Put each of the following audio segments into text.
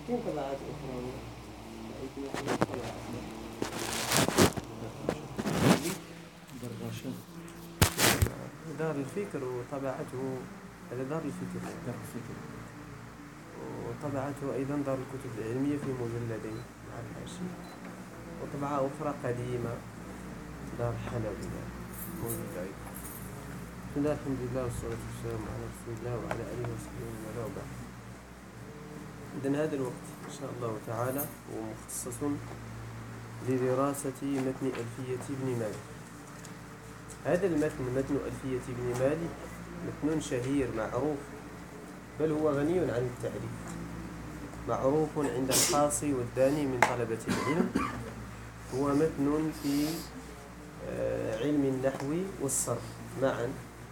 في طبعات أخرى دار الفكر وطبعته هذا دار الفكر وطبعته أيضا دار الكتب العلمية في مجلدين مع الحاشية، وطبعة أخرى قديمة دار حلبية موجودة أيضا. بسم الله الحمد لله والصلاة والسلام على رسول الله وعلى آله وصحبه ومن والاه. إذن هذا الوقت إن شاء الله تعالى هو مخصص لدراسة متن ألفية ابن مالك. هذا المتن متن ألفية ابن مالك متن شهير معروف، بل هو غني عن التعريف، معروف عند الخاص والداني من طلبة العلم. هو متن في علم النحو والصرف معا،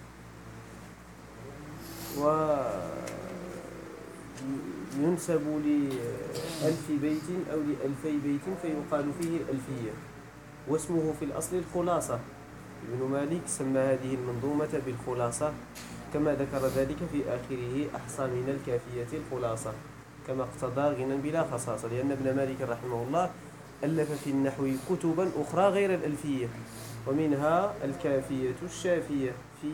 وينسب لألف بيت أو لألفي بيت فيقال فيه الألفية، واسمه في الأصل الخلاصة. ابن مالك سمى هذه المنظومة بالخلاصة، كما ذكر ذلك في آخره: أحصى من الكافية الخلاصة، كما اقتضى غنى بلا خصاصة، لأن ابن مالك رحمه الله ألف في النحو كتبا أخرى غير الألفية، ومنها الكافية الشافية في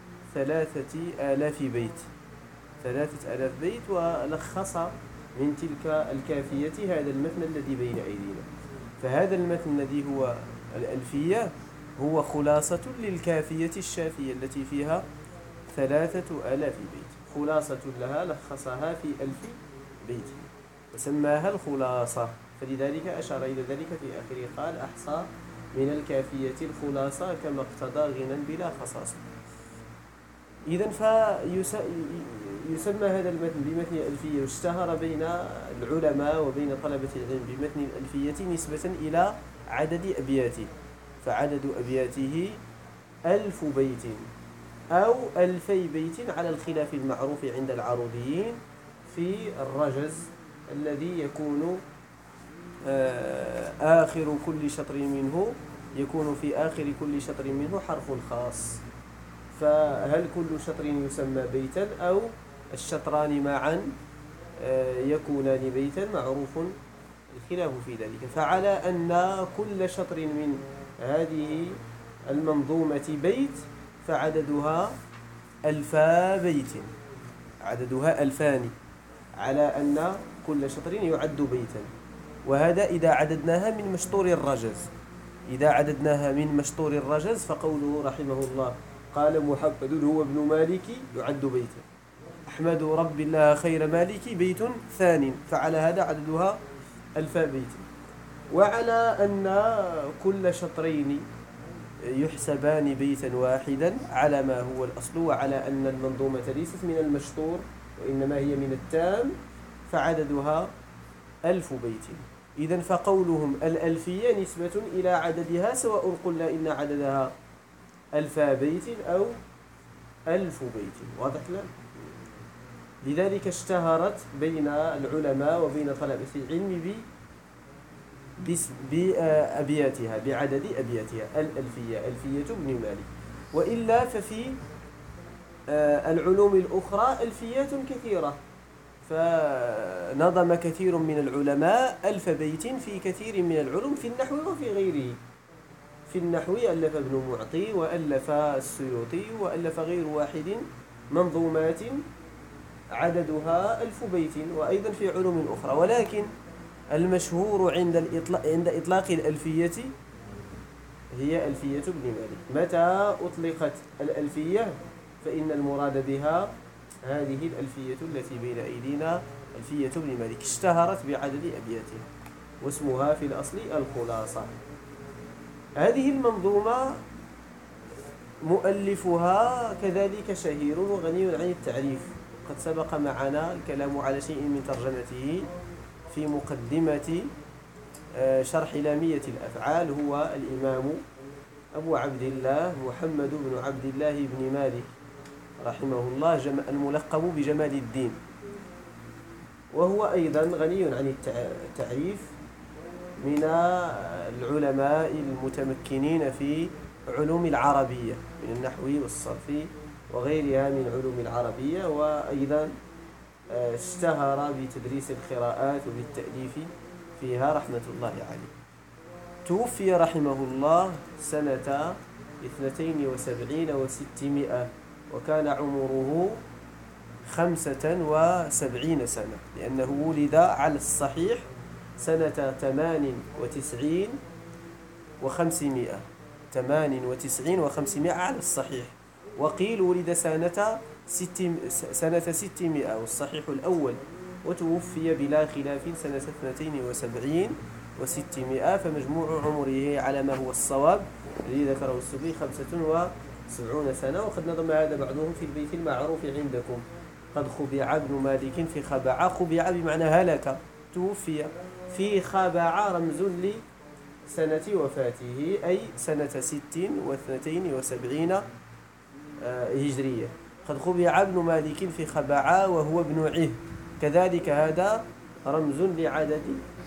3000 بيت، 3000 بيت، ولخص من تلك الكافية هذا المتن الذي بين أيدينا. فهذا المتن الذي هو الألفية هو خلاصة للكافية الشافية التي فيها 3000 بيت، خلاصة لها لخصها في 1000 بيت وسماها الخلاصة، فلذلك أشار إلى ذلك في آخره قال: أحصى من الكافية الخلاصة كما اقتضى غنى بلا خصاصة. إذن فيسمى هذا المتن بمتن الألفية، واشتهر بين العلماء وبين طلبة العلم بمتن الألفية نسبة إلى عدد أبياته، فعدد أبياته 1000 بيت أو 2000 بيت على الخلاف المعروف عند العروضيين في الرجز الذي يكون آخر كل شطر منه، يكون في آخر كل شطر منه حرف خاص، فهل كل شطر يسمى بيتا أو الشطران معا يكونان بيتا؟ معروف الخلاف في ذلك. فعلى أن كل شطر من هذه المنظومة بيت فعددها 1000 بيت، عددها 2000، على أن كل شطر يعد بيتا. وهذا إذا عددناها من مشطور الرجز. إذا عددناها من مشطور الرجز فقوله رحمه الله: قال محمد هو ابن مالك يعد بيتا، أحمد رب الله خير مالك بيت ثانٍ، فعلى هذا عددها 1000 بيت. وعلى أن كل شطرين يحسبان بيتا واحدا على ما هو الأصل، وعلى أن المنظومة ليست من المشطور وإنما هي من التام، فعددها 1000 بيت. إذن فقولهم الألفية نسبة إلى عددها، سواء قلنا إن عددها 1000 بيت أو 1000 بيت. واضح لنا؟ لذلك اشتهرت بين العلماء وبين طلبة العلم بأبياتها، بعدد أبياتها، الألفية، ألفية ابن مالك. وإلا ففي العلوم الأخرى ألفيات كثيرة، فنظم كثير من العلماء 1000 بيت في كثير من العلوم، في النحو وفي غيره. في النحو ألف ابن معطي، وألف السيوطي، وألف غير واحد منظومات عددها 1000 بيت، وأيضا في علوم أخرى. ولكن المشهور عند إطلاق الألفية هي ألفية ابن مالك. متى أطلقت الألفية فإن المراد بها هذه الألفية التي بين أيدينا، ألفية ابن مالك، اشتهرت بعدد أبياتها، واسمها في الأصل الخلاصة. هذه المنظومة مؤلفها كذلك شهير وغني عن التعريف، قد سبق معنا الكلام على شيء من ترجمته في مقدمة شرح لامية الأفعال. هو الإمام أبو عبد الله محمد بن عبد الله بن مالك رحمه الله، الملقب بجمال الدين، وهو أيضا غني عن التعريف، من العلماء المتمكنين في علوم العربية من النحو والصرف وغيرها من علوم العربية، وأيضا اشتهر بتدريس القراءات وبالتأليف فيها رحمة الله عليه. توفي رحمه الله سنة 72 و600، وكان عمره 75 سنة، لأنه ولد على الصحيح سنة 98 و500، 98 و500 على الصحيح، وقيل ولد سنة 600 والصحيح الأول، وتوفي بلا خلاف سنة 72 و600، فمجموع عمره على ما هو الصواب الذي ذكره السبي 75 سنة. وقد نظم هذا بعضهم في البيت المعروف عندكم: قد خبع ابن مالك في خبع. خبع بمعنى هلك، توفي في خبع، رمز لسنة وفاته، أي سنة 72 هجرية. قد خبع ابن مالك في خبع وهو ابن عه، كذلك هذا رمز لعدد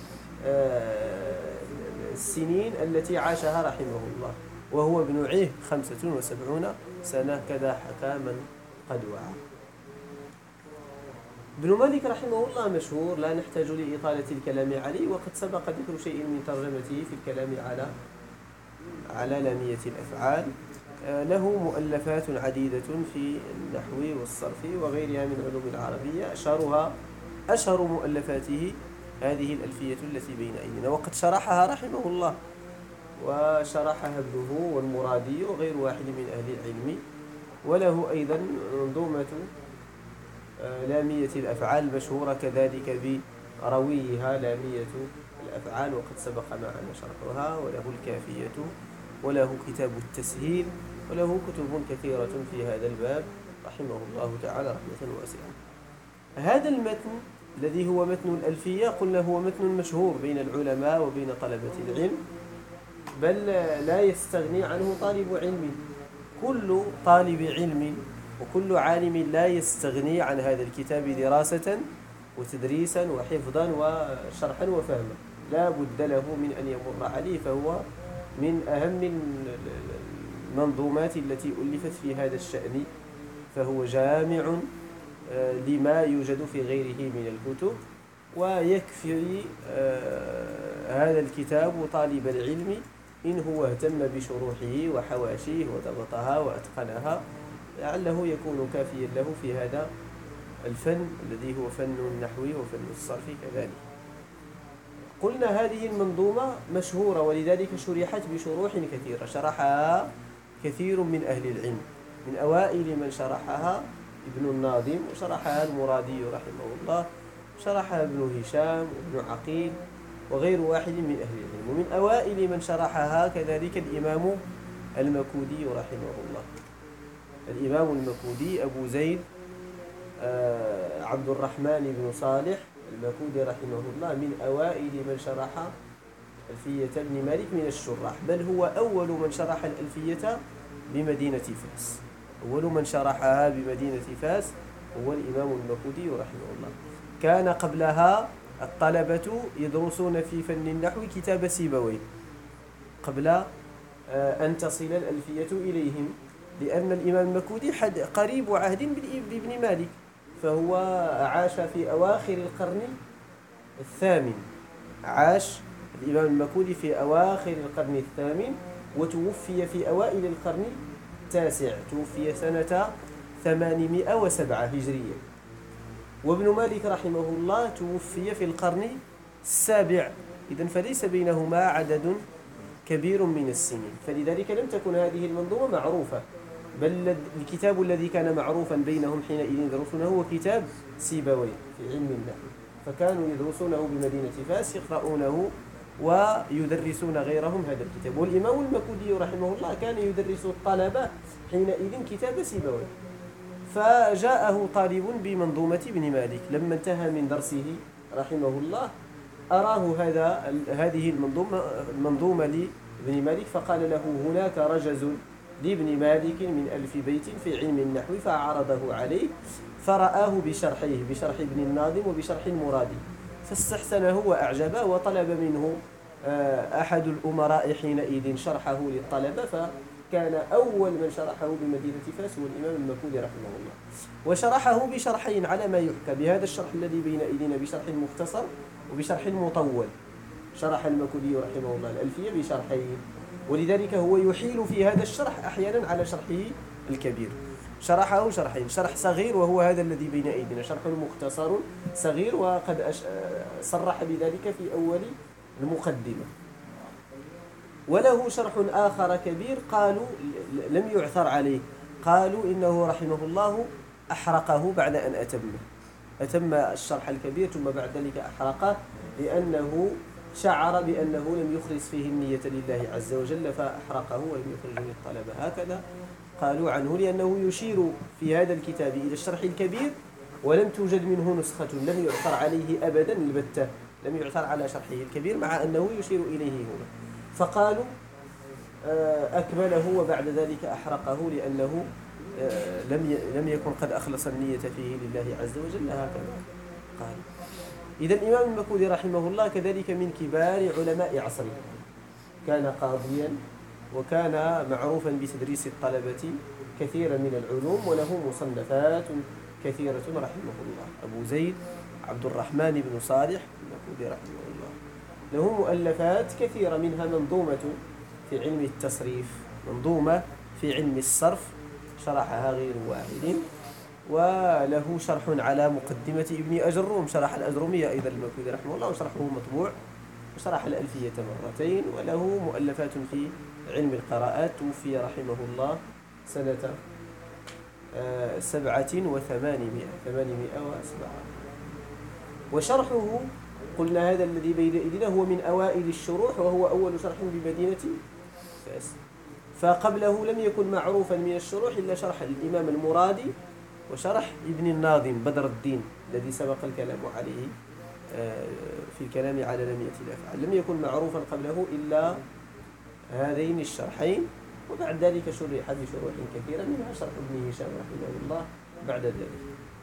السنين التي عاشها رحمه الله، وهو ابن عه 75 سنة، كذا حكى من قد وعى. ابن مالك رحمه الله مشهور، لا نحتاج لإطالة الكلام عليه، وقد سبق ذكر شيء من ترجمته في الكلام على لامية الأفعال. له مؤلفات عديدة في النحو والصرف وغيرها من علوم العربية، أشهر مؤلفاته هذه الألفية التي بين أيدينا، وقد شرحها رحمه الله، وشرحها ابنه والمرادي وغير واحد من أهل العلم. وله أيضا منظومة لامية الأفعال مشهورة كذلك برويها لامية الأفعال، وقد سبق معنا شرحها. وله الكافية، وله كتاب التسهيل، وله كتب كثيرة في هذا الباب رحمه الله تعالى رحمة واسعة. هذا المتن الذي هو متن الألفية قلنا هو متن مشهور بين العلماء وبين طلبة العلم، بل لا يستغني عنه طالب علم. كل طالب علم وكل عالم لا يستغني عن هذا الكتاب دراسة وتدريسا وحفظا وشرحا وفهما، لا بد له من أن يمر عليه، فهو من أهم المنظومات التي ألفت في هذا الشأن، فهو جامع لما يوجد في غيره من الكتب. ويكفي هذا الكتاب طالب العلم إن هو اهتم بشروحه وحواشيه وضبطها وأتقنها، لعله يكون كافيا له في هذا الفن الذي هو فن النحو وفن الصرف كذلك. قلنا هذه المنظومة مشهورة، ولذلك شرحت بشروح كثيرة، شرحها كثير من أهل العلم. من أوائل من شرحها ابن الناظم، وشرحها المرادي رحمه الله، شرحها ابن هشام وابن عقيل وغير واحد من أهل العلم. ومن أوائل من شرحها كذلك الإمام المكودي رحمه الله. الإمام المكودي أبو زيد عبد الرحمن بن صالح المكودي رحمه الله من أوائل من شرح ألفية ابن مالك من الشراح، بل هو أول من شرح الألفية بمدينة فاس. أول من شرحها بمدينة فاس هو الإمام المكودي رحمه الله. كان قبلها الطلبة يدرسون في فن النحو كتاب سيبويه قبل أن تصل الألفية إليهم، لأن الإمام المكودي قريب عهد بابن مالك، فهو عاش في أواخر القرن الثامن. عاش الإمام المكودي في أواخر القرن الثامن، وتوفي في أوائل القرن التاسع، توفي سنة 807 هجرية. وابن مالك رحمه الله توفي في القرن السابع، إذن فليس بينهما عدد كبير من السنين، فلذلك لم تكن هذه المنظومة معروفة، بل الكتاب الذي كان معروفا بينهم حينئذ يدرسونه هو كتاب سيبويه في علم النحو، فكانوا يدرسونه بمدينة فاس، يقرؤونه ويدرسون غيرهم هذا الكتاب. والإمام المكودي رحمه الله كان يدرس الطلبة حينئذ كتاب سيبويه، فجاءه طالب بمنظومة ابن مالك، لما انتهى من درسه رحمه الله أراه هذه المنظومة لابن مالك، فقال له: هناك رجز لابن مالك من 1000 بيت في علم النحو، فعرضه عليه فرآه بشرح ابن الناظم وبشرح المرادي، فاستحسنه وأعجبه، وطلب منه أحد الأمراء حينئذ شرحه للطلبة، كان أول من شرحه بمدينة فاس هو الإمام المكودي رحمه الله، وشرحه بشرحين على ما يحكى، بهذا الشرح الذي بين أيدينا بشرح مختصر وبشرح مطول. شرح المكودي رحمه الله الألفية بشرحين، ولذلك هو يحيل في هذا الشرح أحيانا على شرحه الكبير. شرحه شرحين، شرح صغير وهو هذا الذي بين أيدينا، شرح مختصر صغير، وقد صرح بذلك في أول المقدمة. وله شرح آخر كبير قالوا لم يعثر عليه، قالوا إنه رحمه الله أحرقه بعد أن أتم الشرح الكبير ثم بعد ذلك أحرقه، لأنه شعر بأنه لم يخلص فيه النية لله عز وجل فأحرقه ولم يخرجه للطلبة. هكذا قالوا عنه، لأنه يشير في هذا الكتاب إلى الشرح الكبير ولم توجد منه نسخة، لم يعثر عليه أبدا البتة، لم يعثر على شرحه الكبير مع أنه يشير إليه هنا. فقالوا أكمله وبعد ذلك أحرقه لأنه لم يكن قد أخلص النية فيه لله عز وجل. هكذا قال. إذا الإمام المكودي رحمه الله كذلك من كبار علماء عصره، كان قاضيا وكان معروفا بتدريس الطلبة كثيرا من العلوم، وله مصنفات كثيرة رحمه الله. أبو زيد عبد الرحمن بن صالح المكودي رحمه الله له مؤلفات كثيرة، منها منظومة في علم التصريف، منظومة في علم الصرف شرحها غير واحد، وله شرح على مقدمة ابن أجروم، شرح الأجرومية أيضا المكودي رحمه الله وشرحه مطبوع، وشرح الألفية مرتين، وله مؤلفات في علم القراءات. توفي رحمه الله سنة 807. وشرحه قلنا هذا الذي بين أيدينا هو من أوائل الشروح، وهو أول شرح بمدينة فاس، فقبله لم يكن معروفا من الشروح إلا شرح الإمام المرادي وشرح ابن الناظم بدر الدين الذي سبق الكلام عليه في الكلام على لمية الأفعال، لم يكن معروفا قبله إلا هذين الشرحين، وبعد ذلك شرح بشروح كثيرة منها شرح ابن هشام رحمه الله بعد ذلك.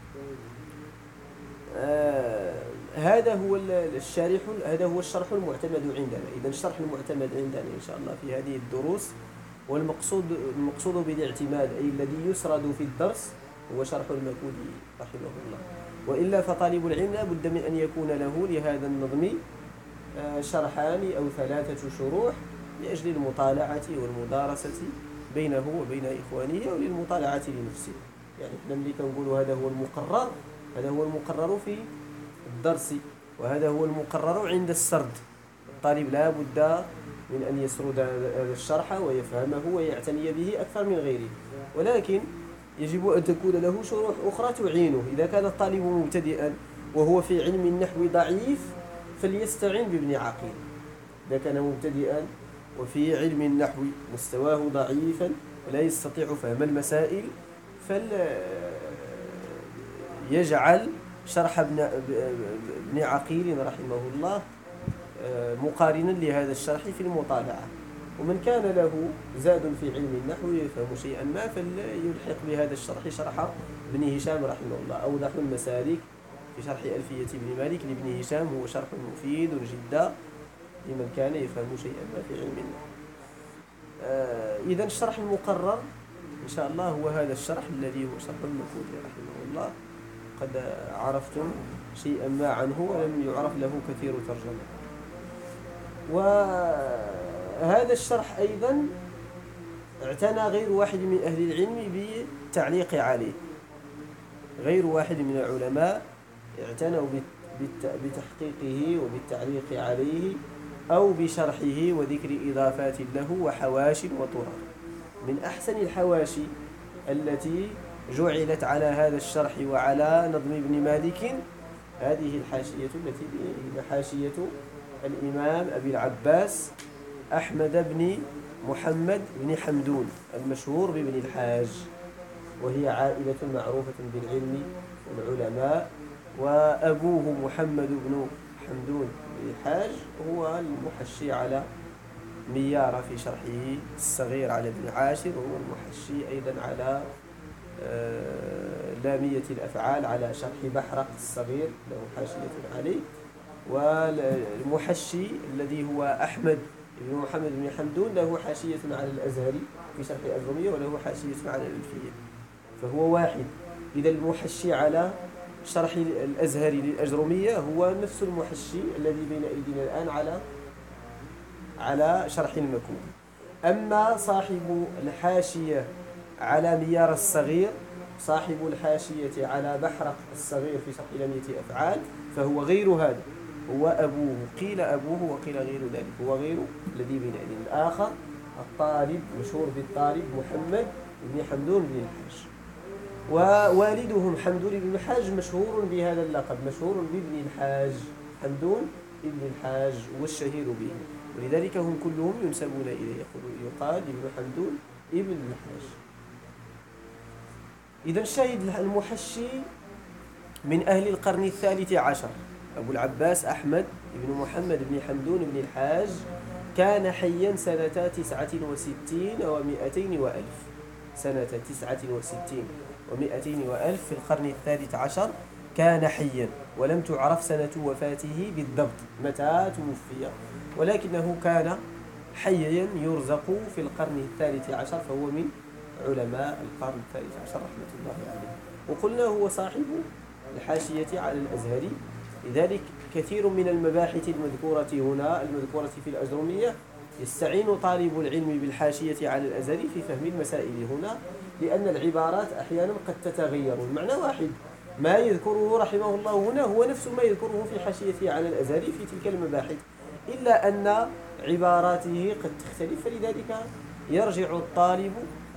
هذا هو الشرح المعتمد عندنا. إذا الشرح المعتمد عندنا إن شاء الله في هذه الدروس، والمقصود بالاعتماد أي الذي يسرد في الدرس هو شرح المكودي رحمه الله، وإلا فطالب العلم لا بد من أن يكون له لهذا النظم شرحان أو 3 شروح لأجل المطالعة والمدارسة بينه وبين إخوانه وللمطالعة لنفسه. يعني نملك نقول هذا هو المقرر في الدرس، وهذا هو المقرر عند السرد. الطالب لا بد من أن يسرد هذا الشرح ويفهمه ويعتني به أكثر من غيره، ولكن يجب أن تكون له شروح أخرى تعينه. إذا كان الطالب مبتدئا وهو في علم النحو ضعيف فليستعين بابن عقيل. إذا كان مبتدئا وفي علم النحو مستواه ضعيفا ولا يستطيع فهم المسائل فليجعل شرح ابن عقيل رحمه الله مقارنا لهذا الشرح في المطالعة. ومن كان له زاد في علم النحو يفهم شيئا ما فليلحق بهذا الشرح شرح ابن هشام رحمه الله. أوضح المسالك في شرح ألفية ابن مالك لابن هشام هو شرح مفيد جدا لمن كان يفهم شيئا ما في علم النحو. إذا الشرح المقرر إن شاء الله هو هذا الشرح الذي هو شرح المكودي رحمه الله. قد عرفتم شيئا ما عنه ولم يعرف له كثير ترجمة. وهذا الشرح أيضا اعتنى غير واحد من أهل العلم بالتعليق عليه، غير واحد من العلماء اعتنوا بتحقيقه وبالتعليق عليه أو بشرحه وذكر إضافات له وحواشي وطرق. من أحسن الحواشي التي جعلت على هذا الشرح وعلى نظم ابن مالك هذه الحاشية التي هي حاشية الإمام أبي العباس أحمد بن محمد بن حمدون المشهور بابن الحاج، وهي عائلة معروفة بالعلم والعلماء، وأبوه محمد بن حمدون بن الحاج هو المحشي على ميارة في شرحه الصغير على ابن عاشر، وهو المحشي أيضا على لامية الأفعال على شرح بحرق الصغير له حاشية عليه. والمحشي الذي هو أحمد ابن محمد بن حمدون له حاشية على الأزهري في شرح الأجرمية وله حاشية على الألفية، فهو واحد. إذا المحشي على شرح الأزهري للأجرمية هو نفس المحشي الذي بين أيدينا الآن على شرح المكون. أما صاحب الحاشية على ميار الصغير، صاحب الحاشية على بحرق الصغير في شرح لمية أفعال، فهو غير هذا، هو أبوه، قيل أبوه وقيل غير ذلك، هو غير الذي بين أيدينا. الآخر الطالب مشهور بالطالب محمد بن حمدون بن الحاج، ووالدهم حمدون بن الحاج مشهور بهذا اللقب، مشهور بابن الحاج، حمدون ابن الحاج والشهير به، ولذلك هم كلهم ينسبون إليه، يقال ابن حمدون ابن الحاج. إذا الشاهد المحشي من أهل القرن الثالث عشر، أبو العباس أحمد بن محمد بن حمدون بن الحاج، كان حيا سنة 69 و200 وألف، سنة 69 و200 وألف في القرن الثالث عشر كان حيا، ولم تعرف سنة وفاته بالضبط متى توفي، ولكنه كان حيا يرزق في القرن الثالث عشر، فهو من علماء القرن الثالث عشر رحمة الله عليه. وقلنا هو صاحب الحاشية على الأزهري، لذلك كثير من المباحث المذكورة هنا المذكورة في الأجرمية يستعين طالب العلم بالحاشية على الأزهري في فهم المسائل هنا، لأن العبارات أحيانا قد تتغير، المعنى واحد، ما يذكره رحمه الله هنا هو نفس ما يذكره في حاشيته على الأزهري في تلك المباحث، إلا أن عباراته قد تختلف، فلذلك يرجع الطالب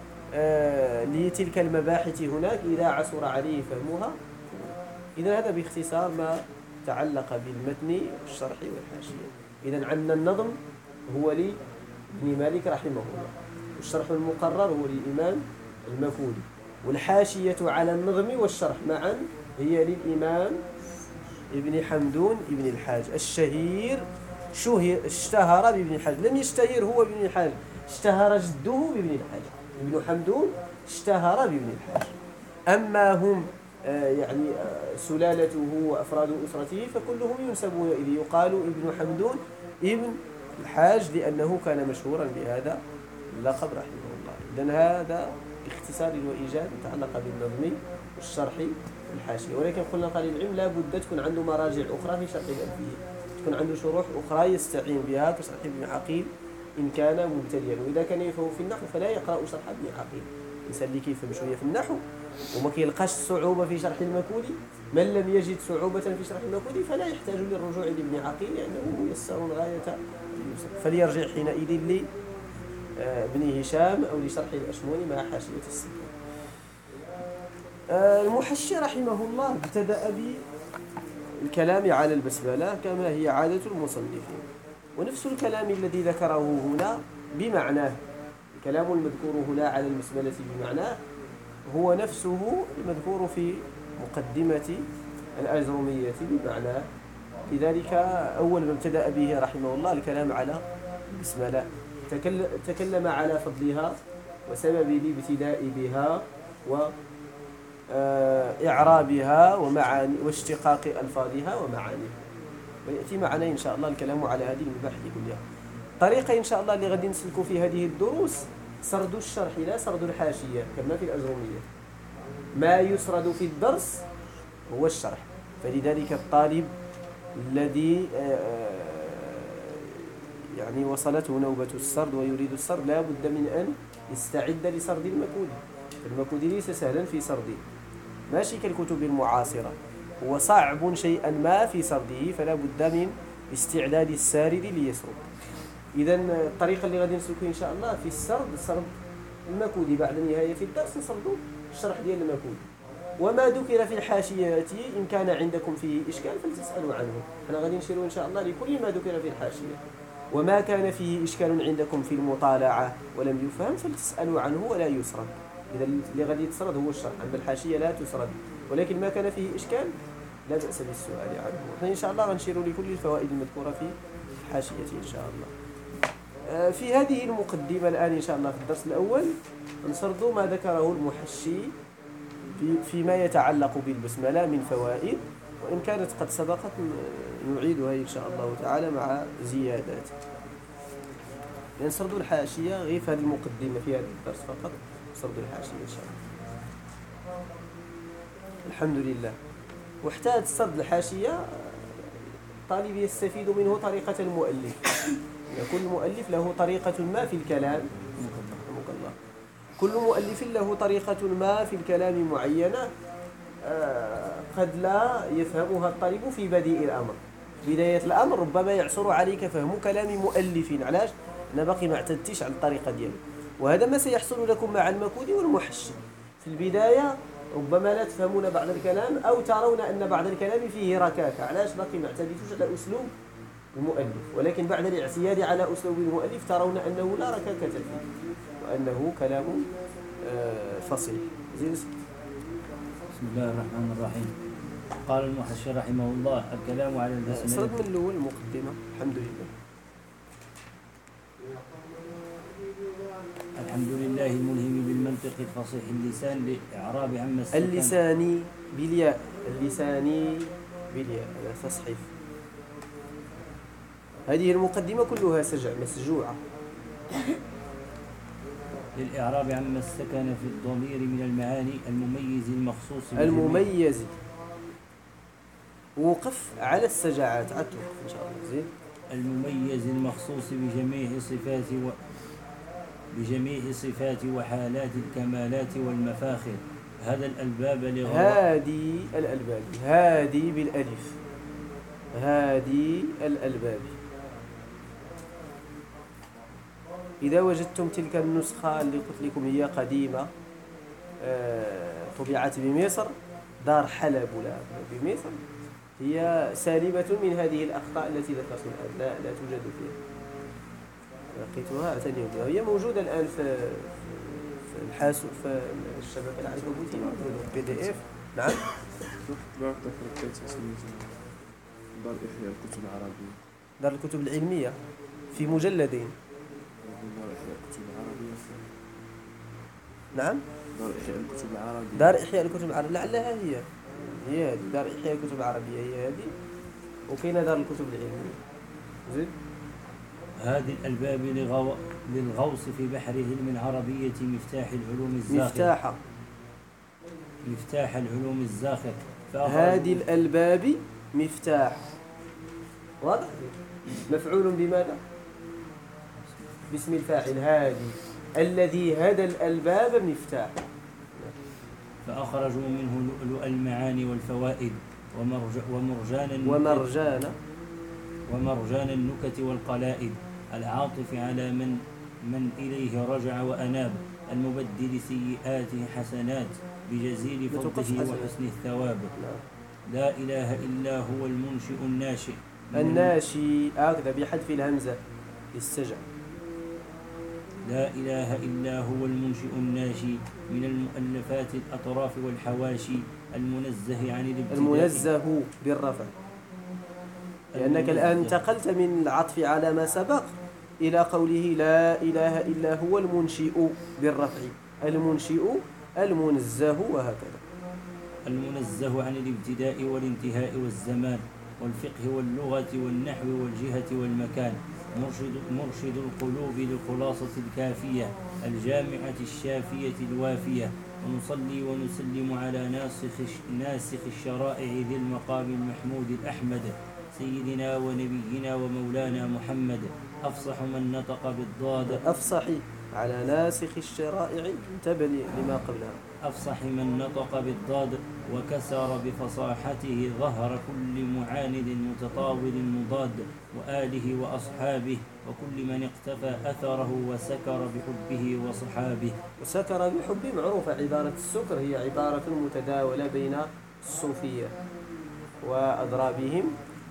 لتلك المباحث هناك إذا عسر عليه فهمها. إذا هذا باختصار ما تعلق بالمتن والشرح والحاشية. إذا عندنا النظم هو لابن مالك رحمه الله، والشرح المقرر هو للإمام المكودي، والحاشية على النظم والشرح معا هي للإمام ابن حمدون ابن الحاج الشهير، اشتهر بابن الحاج، لم يشتهر هو بابن الحاج، اشتهر جده بابن الحاج، ابن حمدون اشتهر بابن الحاج. أما هم يعني سلالته وأفراد أسرته فكلهم ينسبون إذ يقال ابن حمدون ابن الحاج لأنه كان مشهورا بهذا اللقب رحمه الله. إذن هذا باختصار وإيجاز يتعلق بالنظم والشرح والحاشية. ولكن قلنا طالب العلم لا بد تكون عنده مراجع أخرى في شرح الألفية، تكون عنده شروح أخرى يستعين بها كشرح ابن عقيل إن كان مبتدئا، وإذا كان يفهم في النحو فلا يقرأ شرح ابن عقيل، الإنسان اللي كيفهم شوية في النحو وما كيلقاش صعوبة في شرح المكودي، من لم يجد صعوبة في شرح المكودي فلا يحتاج للرجوع لابن عقيل لأنه ميسر غاية اليسر، فليرجع حينئذ لابن هشام أو لشرح الأشموني مع حاشية السبون. المحشي رحمه الله ابتدأ بالكلام على البسملة كما هي عادة المصنفين، ونفس الكلام الذي ذكره هنا بمعناه، الكلام المذكور هنا على البسملة بمعناه هو نفسه المذكور في مقدمة الأجرمية بمعناه. لذلك أول ما ابتدأ به رحمه الله الكلام على البسملة، تكلم على فضلها وسبب الابتداء بها وإعرابها ومعاني واشتقاق ألفاظها ومعانيها، ويأتي معنا إن شاء الله الكلام على هذه المباحث كلها. طريقة إن شاء الله اللي غادي نسلكوا في هذه الدروس سرد الشرح لا سرد الحاشية كما في الأجرمية، ما يسرد في الدرس هو الشرح، فلذلك الطالب الذي يعني وصلته نوبة السرد ويريد السرد لا بد من أن يستعد لسرد المكودي. المكودي ليس سهلا في سرده، ماشي كالكتب المعاصرة، هو صعب شيئا ما في سرده، فلا بد من استعداد السارد ليسرد. إذا الطريقة اللي غادي نسلكوا إن شاء الله في السرد المكودي بعد نهاية الدرس نسردوا الشرح ديال المكودي، وما ذكر في الحاشية إن كان عندكم فيه إشكال فلتسألوا عنه، احنا غادي نشير إن شاء الله لكل ما ذكر في الحاشية، وما كان فيه إشكال عندكم في المطالعة ولم يفهم فلتسألوا عنه ولا يسرد. إذا اللي غادي يتسرد هو الشرح، أما الحاشية لا تسرد، ولكن ما كان فيه إشكال لا بأس بالسؤال عنه. احنا إن شاء الله غنشير لكل الفوائد المذكورة في الحاشية إن شاء الله. في هذه المقدمة الآن إن شاء الله في الدرس الأول نسرد ما ذكره المحشي فيما يتعلق بالبسملة من فوائد، وإن كانت قد سبقت نعيدها إن شاء الله تعالى مع زيادات. لأن سردوا الحاشية غير في هذه المقدمة في هذا الدرس فقط، سردوا الحاشية إن شاء الله. الحمد لله. واحتاج سرد الحاشية طالب يستفيد منه طريقة المؤلف. كل مؤلف له طريقة ما في الكلام، كل مؤلف له طريقة ما في الكلام معينة قد لا يفهمها الطالب في بديء الأمر. بداية الأمر ربما يعسر عليك فهم كلام مؤلف، علاش؟ أنا باقي ما اعتدتش على الطريقة ديالو، وهذا ما سيحصل لكم مع المكودي والمحشي. في البداية ربما لا تفهمون بعض الكلام أو ترون أن بعض الكلام فيه ركاكة، علاش؟ باقي ما اعتدتوش على أسلوب المؤلف، ولكن بعد الاعتياد على أسلوب المؤلف ترون أنه لا ركاكة فيه وأنه كلام فصيح. بسم الله الرحمن الرحيم. قال المحشي رحمه الله: الكلام على البسملة. سرد من الأول المقدمة. الحمد لله. الحمد لله الملهم بالمنطق الفصيح اللسان لإعراب عما السكن. اللساني بالياء، اللساني بالياء، هذا تصحيف. هذه المقدمة كلها سجع مسجوعة. للإعراب عما السكن في الضمير من المعاني المميز المخصوص المميز. وقف على السجعات، عتوقف إن شاء الله. زين. المميز المخصوص بجميع صفات وحالات الكمالات والمفاخر. هذا الألباب هادي الألباب، هادي بالألف، هادي الألباب. إذا وجدتم تلك النسخة اللي قلت لكم هي قديمة طبعت بمصر، دار حلب ولا بمصر، هي سالبة من هذه الأخطاء التي ذكرتها الآن، لا توجد فيها. لقيتها اعتنيوا بها، هي موجودة الآن في الحاسوب، في الشبكة العنكبوتية، PDF. نعم. دار إحياء الكتب العربية، دار الكتب العلمية في مجلدين. دار إحياء الكتب العربية. نعم. دار إحياء الكتب العربية، دار إحياء الكتب العربية، لعلها هي هذه دار إحياء الكتب العربية، هي هذه. وكاينة دار الكتب العلمية. زين. هذه الألباب للغوص في بحر علم العربية مفتاح العلوم الزاخر. مفتاح العلوم الزاخر. هذه الألباب مفتاح. واضح؟ مفعول بماذا؟ باسم الفاعل هادي، الذي هدى الألباب مفتاح. فأخرجوا منه لؤلؤ المعاني والفوائد ومرجان النكت والقلائد، العاطف على من إليه رجع وأناب، المبدل سيئاته حسنات بجزيل فضله وحسن الثواب. لا إله إلا هو المنشئ الناشئ هكذا بحذف الهمزة للسجع. لا إله إلا هو المنشئ الناشئ من المؤلفات الأطراف والحواشي، المنزه عن الابتداء، المنزه بالرفع، لأنك الآن انتقلت من العطف على ما سبق إلى قوله لا إله إلا هو المنشئ بالرفع، المنشئ المنزه، وهكذا. المنزه عن الابتداء والانتهاء والزمان والفقه واللغة والنحو والجهة والمكان، مرشد القلوب للخلاصة الكافية الجامعة الشافية الوافية. ونصلي ونسلم على ناسخ الشرائع ذي المقام المحمود الأحمد، سيدنا ونبينا ومولانا محمد، أفصح من نطق بالضاد. أفصحي على ناسخ الشرائع، انتبه لما قبلها. أفصح من نطق بالضاد، وكسر بفصاحته ظهر كل معاند متطاول مضاد، وآله وأصحابه وكل من اقتفى أثره وسكر بحبه وصحابه. وسكر بحبه معروفة، عبارة السكر هي عبارة متداولة بين الصوفية وأضرابهم.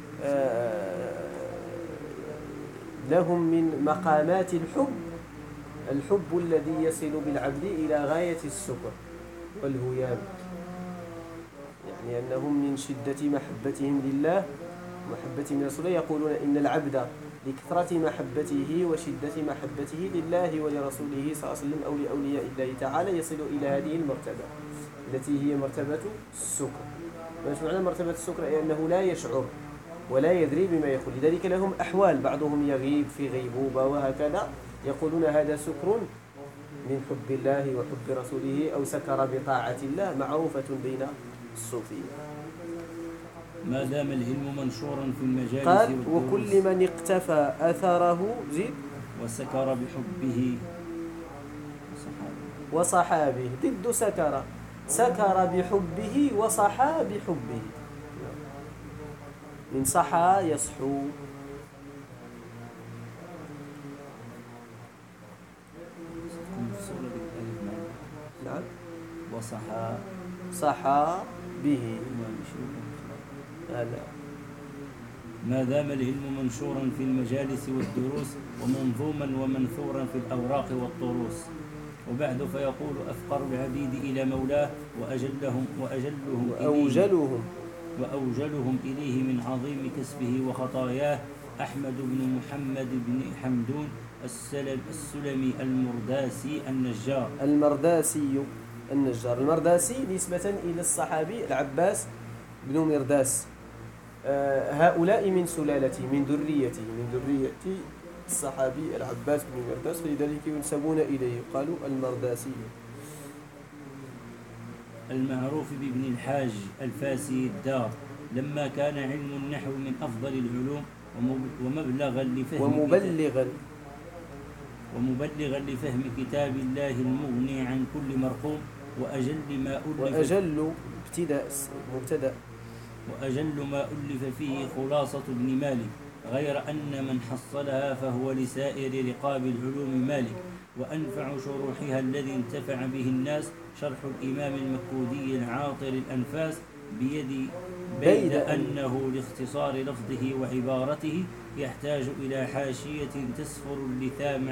لهم من مقامات الحب الذي يصل بالعبد إلى غاية السكر والهيام، يعني أنهم من شدة محبتهم لله محبتهم لرسوله يقولون إن العبد لكثرة محبته وشدة محبته لله ولرسوله صلى الله عليه وسلم أو لأولياء الله تعالى يصل إلى هذه المرتبة التي هي مرتبة السكر. ما معنى مرتبة السكر؟ أي أنه لا يشعر ولا يدري بما يقول، لذلك لهم أحوال، بعضهم يغيب في غيبوبة وهكذا، يقولون هذا سكر من حب الله وحب رسوله أو سكر بطاعة الله، معروفة بين الصوفية. ما دام العلم منشورا في المجالس قال والدروس وكل من اقتفى أثره زيد وسكر بحبه وصحابه، ضد سكر، سكر بحبه وصحى بحبه، من صحى يصحو. نعم وصحى صحى به. هذا ما دام العلم منشورا في المجالس والدروس ومنظوما ومنثورا في الأوراق والطروس. وبعد فيقول أفقر العبيد إلى مولاه وأوجلهم إليه من عظيم كسبه وخطاياه أحمد بن محمد بن حمدون السلمي المرداسي النجار. المرداسي نسبة إلى الصحابي العباس بن مرداس. هؤلاء من سلالته، من ذرية الصحابي العباس بن مرداس، فلذلك ينسبون إليه، قالوا المرداسي. المعروف بابن الحاج الفاسي الدار، لما كان علم النحو من أفضل العلوم ومبلغا لفهم كتاب الله المغني عن كل مرقوم، وأجل ما ألف فيه خلاصة ابن مالك، غير أن من حصلها فهو لسائر رقاب العلوم مالك. وأنفع شروحها الذي انتفع به الناس شرح الإمام المكودي العاطر الأنفاس بيد أنه لاختصار لفظه وعبارته يحتاج إلى حاشية تسفر اللثام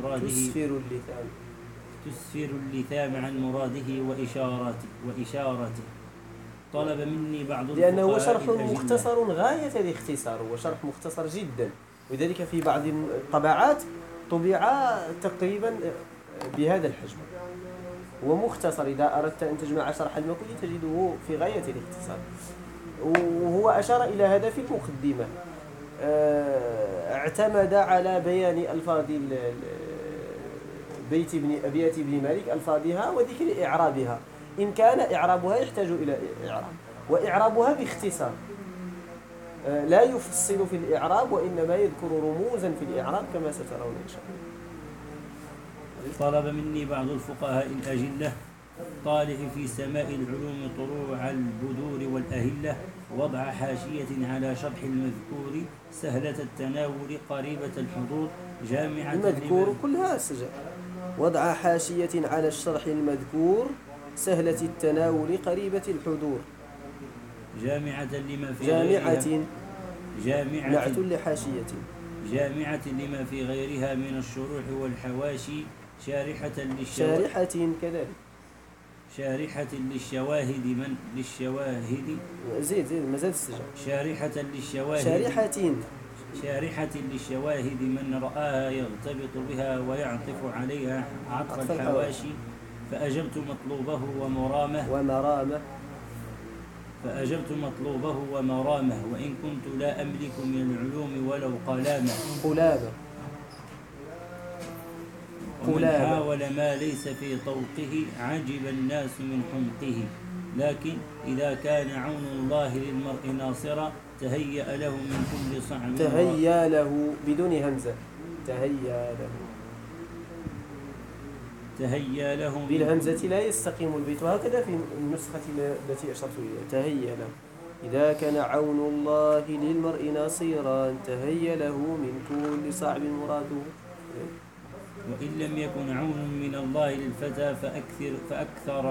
عن مراده وإشارته. طلب مني بعض الفقهاء لأنه شرح مختصر غاية الاختصار، هو شرح مختصر جدا، ولذلك في بعض الطبعات طبع تقريبا بهذا الحجم، هو مختصر. إذا أردت أن تجمع شرح المكودي تجده في غاية الاختصار، وهو أشار إلى هذا في المقدمة. اعتمد على بيان ألفاظ أبيات ابن مالك، ألفاظها وذكر إعرابها، إن كان إعرابها يحتاج إلى إعراب، وإعرابها باختصار، لا يفصل في الإعراب، وإنما يذكر رموزا في الإعراب كما سترون إن شاء الله. طلب مني بعض الفقهاء الأجلة طالع في سماء العلوم طلوع البدور والأهلة وضع حاشية على شرح المذكور سهلة التناول قريبة الحضور جامعة المذكور كلها سجل. وضع حاشية على الشرح المذكور سهلة التناول قريبة الحضور. جامعة لما في نعت لحاشية. جامعة لما في غيرها من الشروح والحواشي شارحة كذلك شارحة للشواهد زيد مازال السجل. شارحة للشواهد من رآها يغتبط بها ويعطف عليها عطف الحواشي. فأجبت مطلوبه ومرامه وإن كنت لا أملك من العلوم ولو قلامة. ومن حاول ما ليس في طوقه عجب الناس من حمقه. لكن إذا كان عون الله للمرء ناصرا تهيأ له من كل صعب. تهيأ له بدون همزة. تهيأ له بالهمزة لا يستقيم البيت، وهكذا في النسخة التي أشرت إليها. تهيأ له إذا كان عون الله للمرء ناصرا تهيأ له من كل صعب مراده. وإن لم يكن عون من الله للفتى فأكثر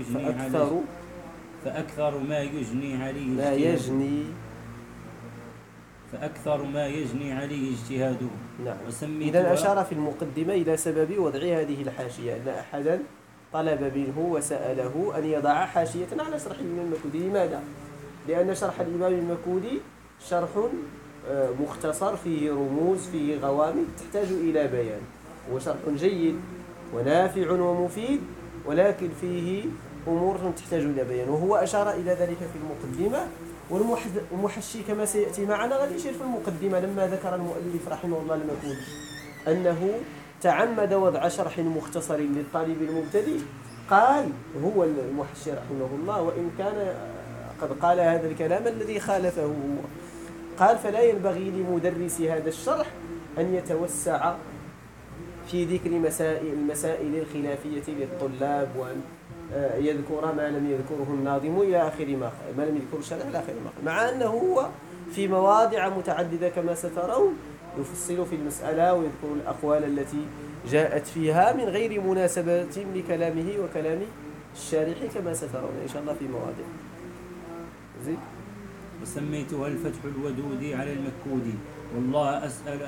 ما يجني عليه اجتهاده. نعم. إذا أشار في المقدمة إلى سبب وضع هذه الحاشية، أن أحدا طلب منه وسأله أن يضع حاشية على شرح الإمام المكودي. لماذا؟ لأن شرح الإمام المكودي شرح مختصر، فيه رموز، فيه غوامض تحتاج إلى بيان، هو شرح جيد ونافع ومفيد، ولكن فيه أمور تحتاج إلى بيان، وهو أشار إلى ذلك في المقدمة. والمحشي كما سيأتي معنا غادي يشير في المقدمة لما ذكر المؤلف رحمه الله المكودي أنه تعمد وضع شرح مختصر للطالب المبتدئ، قال هو المحشي رحمه الله، وإن كان قد قال هذا الكلام الذي خالفه هو، قال فلا ينبغي لمدرس هذا الشرح أن يتوسع في ذكر المسائل الخلافية للطلاب، وأن يذكر ما لم يذكره الناظم إلى آخر ما لم يذكر الشرح إلى آخر ما، مع أنه هو في مواضع متعددة كما سترون يفصل في المسألة ويذكر الأقوال التي جاءت فيها من غير مناسبة لكلامه وكلام الشارح كما سترون إن شاء الله في مواضع. زين. وسميتها الفتح الودود على المكود، والله أسأل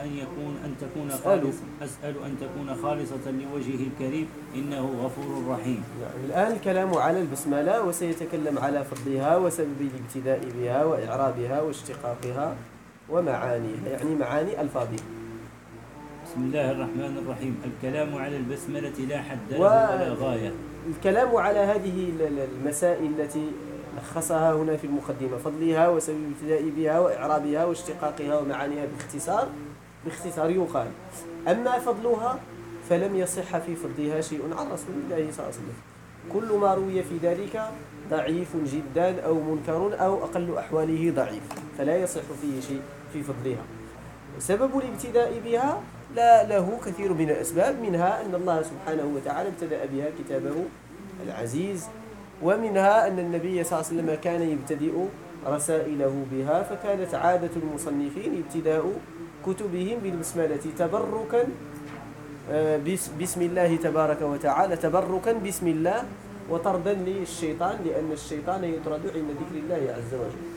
أن تكون خالصة لوجهه الكريم، إنه غفور رحيم. نعم. الآن الكلام على البسملة، وسيتكلم على فضلها وسبب الابتداء بها وإعرابها واشتقاقها ومعانيها، يعني معاني ألفاظها. بسم الله الرحمن الرحيم. الكلام على البسملة لا حد له ولا غاية. الكلام على هذه المسائل التي لخصها هنا في المقدمة، فضلها وسبب الابتداء بها وإعرابها واشتقاقها ومعانيها باختصار يقال. أما فضلها فلم يصح في فضلها شيء عن رسول الله صلى الله عليه وسلم، كل ما روي في ذلك ضعيف جدا أو منكر أو أقل أحواله ضعيف، فلا يصح فيه شيء في فضلها. سبب الابتداء بها له كثير من الأسباب، منها أن الله سبحانه وتعالى ابتدأ بها كتابه العزيز، ومنها أن النبي صلى الله عليه وسلم كان يبتدئ رسائله بها، فكانت عادة المصنفين ابتداء كتبهم بالبسملة تبركا بسم الله تبارك وتعالى، تبركا بسم الله وطردا للشيطان، لأن الشيطان يطرد عند ذكر الله عز وجل.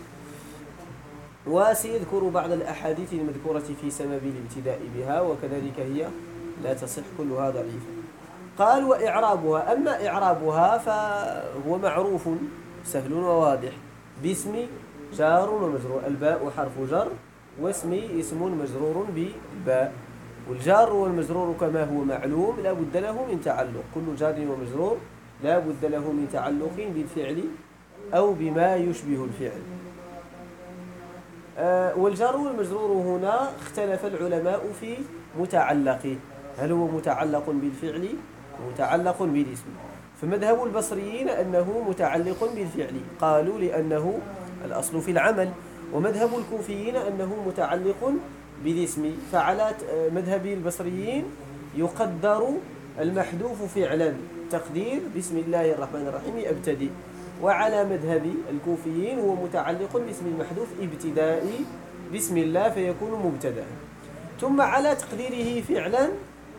وسيذكر بعض الأحاديث المذكورة في سبب الابتداء بها، وكذلك هي لا تصح كلها ضعيفة. قال وإعرابها، أما إعرابها فهو معروف سهل وواضح، باسم جار ومجرور، الباء حرف جر، واسمي اسم مجرور بالباء، والجار والمجرور كما هو معلوم لا بد له من تعلق، كل جار ومجرور لا بد له من تعلق بالفعل أو بما يشبه الفعل. والجار والمجرور هنا اختلف العلماء في متعلقه، هل هو متعلق بالفعل متعلق بالاسم؟ فمذهب البصريين أنه متعلق بالفعل، قالوا لأنه الأصل في العمل، ومذهب الكوفيين أنه متعلق بالاسم، فعلى مذهب البصريين يقدر المحذوف فعلا، تقدير بسم الله الرحمن الرحيم أبتدئ، وعلى مذهب الكوفيين هو متعلق باسم المحذوف ابتداء بسم الله فيكون مبتدأ. ثم على تقديره فعلا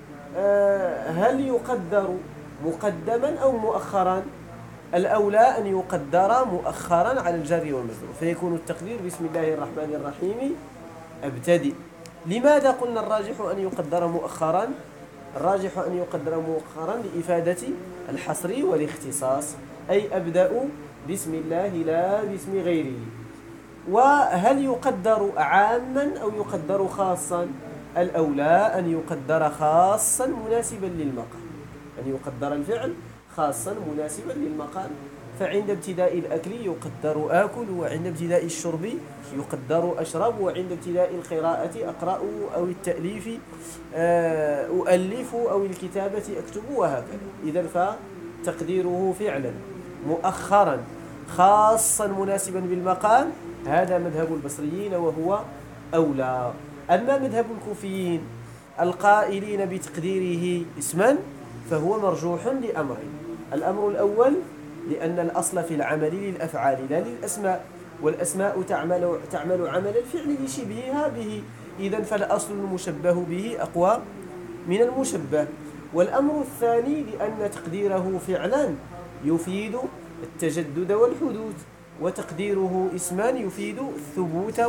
هل يقدر مقدما أو مؤخرا؟ الأولى أن يقدر مؤخرا على الجار والمجرور، فيكون التقدير بسم الله الرحمن الرحيم أبتدئ. لماذا قلنا الراجح أن يقدر مؤخرا؟ الراجح أن يقدر مؤخرا لإفادة الحصر والاختصاص، أي أبدأ بسم الله لا باسم غيره. وهل يقدر عاما أو يقدر خاصا؟ الأولى أن يقدر خاصا مناسبا للمقام، أن يقدر الفعل خاصا مناسبا للمقام، فعند ابتداء الأكل يقدر آكل، وعند ابتداء الشرب يقدر أشرب، وعند ابتداء القراءة أقرأ، أو التأليف أؤلف، أو الكتابة أكتب، وهكذا. إذن فتقديره فعلا مؤخرا خاصا مناسبا بالمقام، هذا مذهب البصريين وهو أولى. أما مذهب الكوفيين القائلين بتقديره اسما فهو مرجوح لأمرين: الأمر الأول لأن الأصل في العمل للأفعال لا للأسماء، والأسماء تعمل عمل الفعل لشبهها به، إذن فالأصل المشبه به أقوى من المشبه. والأمر الثاني لأن تقديره فعلا يفيد التجدد والحدوث، وتقديره اسما يفيد الثبوت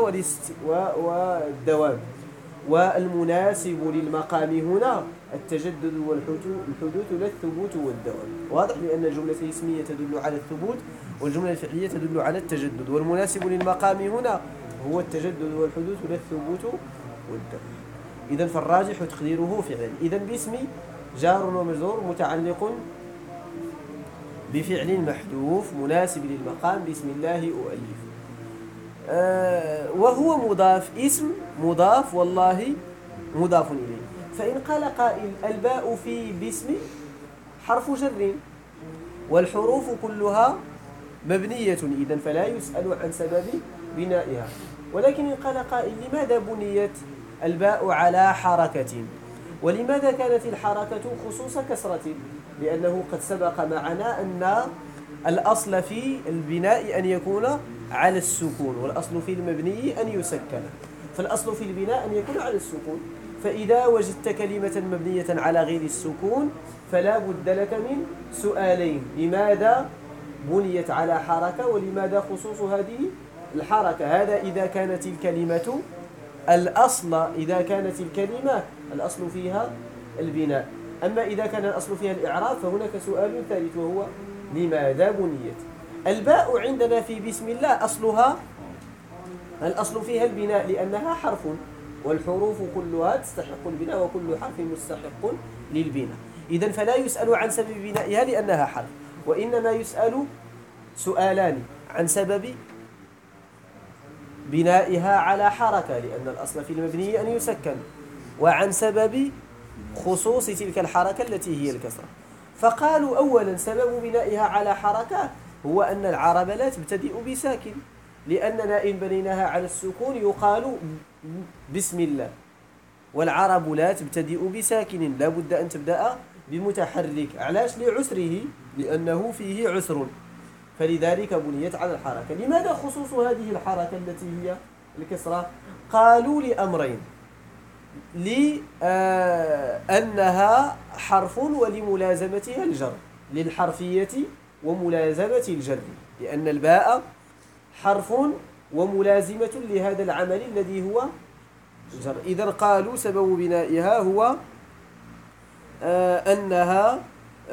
والدوام، والمناسب للمقام هنا التجدد والحدوث لا الثبوت والدوام. واضح لأن الجملة الاسمية تدل على الثبوت، والجملة الفعلية تدل على التجدد، والمناسب للمقام هنا هو التجدد والحدوث لا الثبوت والدوام. إذن فالراجح تقديره فعلا. إذن باسم جار ومجرور متعلق بفعل محذوف مناسب للمقام، بسم الله أؤلف. وهو مضاف، اسم مضاف والله مضاف إليه، فإن قال قائل الباء في باسم حرف جر والحروف كلها مبنية إذن فلا يسأل عن سبب بنائها. ولكن إن قال قائل لماذا بنيت الباء على حركة ولماذا كانت الحركة خصوص كسرة؟ لأنه قد سبق معنا أن الأصل في البناء أن يكون على السكون والأصل في المبني أن يسكن، فالأصل في البناء أن يكون على السكون. فإذا وجدت كلمة مبنية على غير السكون فلا بد لك من سؤالين: لماذا بنيت على حركة ولماذا خصوص هذه الحركة؟ هذا إذا كانت الكلمة إذا كانت الكلمة الأصل فيها البناء. أما إذا كان الأصل فيها الإعراب فهناك سؤال ثالث وهو لماذا بنيت. الباء عندنا في بسم الله الأصل فيها البناء لأنها حرف والحروف كلها تستحق البناء وكل حرف مستحق للبناء. إذن فلا يسأل عن سبب بنائها لأنها حرف، وإنما يسأل سؤالان: عن سبب بنائها على حركة لأن الأصل في المبني أن يسكن، وعن سبب خصوص تلك الحركة التي هي الكسرة. فقالوا أولا سبب بنائها على حركة هو أن العرب لا تبتدئ بساكن، لأننا إن بنيناها على السكون يقال بسم الله، والعرب لا تبتدئ بساكن، لا بد أن تبدأ بمتحرك. علاش؟ لعسره، لأنه فيه عسر، فلذلك بنيت على الحركة. لماذا خصوص هذه الحركة التي هي الكسرة؟ قالوا لأمرين: لأنها حرف ولملازمتها الجر، للحرفية وملازمة الجر، لأن الباء حرف وملازمة لهذا العمل الذي هو الجر. إذن قالوا سبب بنائها هو أنها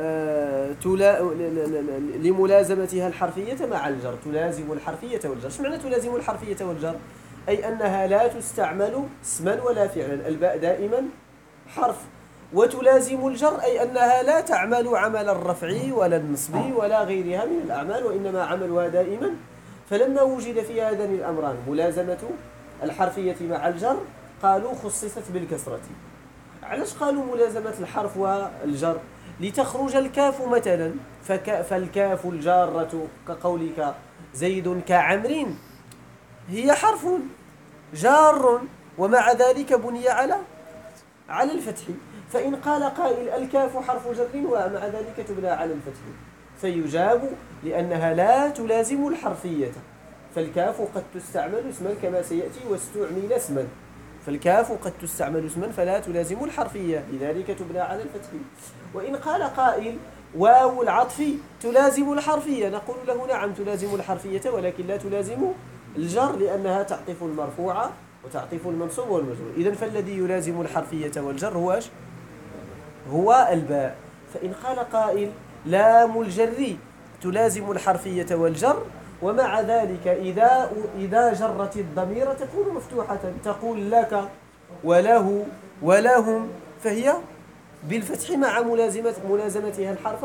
لملازمتها الحرفية مع الجر، تلازم الحرفية والجر. ايش معنى تلازم الحرفية والجر؟ أي أنها لا تستعمل اسما ولا فعلا، الباء دائما حرف. وتلازم الجر أي أنها لا تعمل عمل الرفع ولا النصب ولا غيرها من الأعمال، وإنما عملها دائما. فلما وجد في هذين الأمران ملازمة الحرفية مع الجر قالوا خصصت بالكسرة. علاش قالوا ملازمة الحرف والجر؟ لتخرج الكاف مثلا، فالكاف الجارة كقولك زيد كعمر هي حرف جار، ومع ذلك بني على الفتح. فإن قال قائل الكاف حرف جر ومع ذلك تبنى على الفتح، فيجاب لأنها لا تلازم الحرفية، فالكاف قد تستعمل اسما كما سيأتي واستعمل اسما، فالكاف قد تستعمل اسما فلا تلازم الحرفية، لذلك تبنى على الفتح. وإن قال قائل واو العطف تلازم الحرفية، نقول له نعم تلازم الحرفية ولكن لا تلازم الجر، لأنها تعطف المرفوع وتعطف المنصوب والمجرور. إذن فالذي يلازم الحرفية والجر هو الباء. فإن قال قائل لام الجر تلازم الحرفية والجر، ومع ذلك إذا جرت الضمير تكون مفتوحة، تقول لك وله ولهم، فهي بالفتح مع ملازمتها الحرف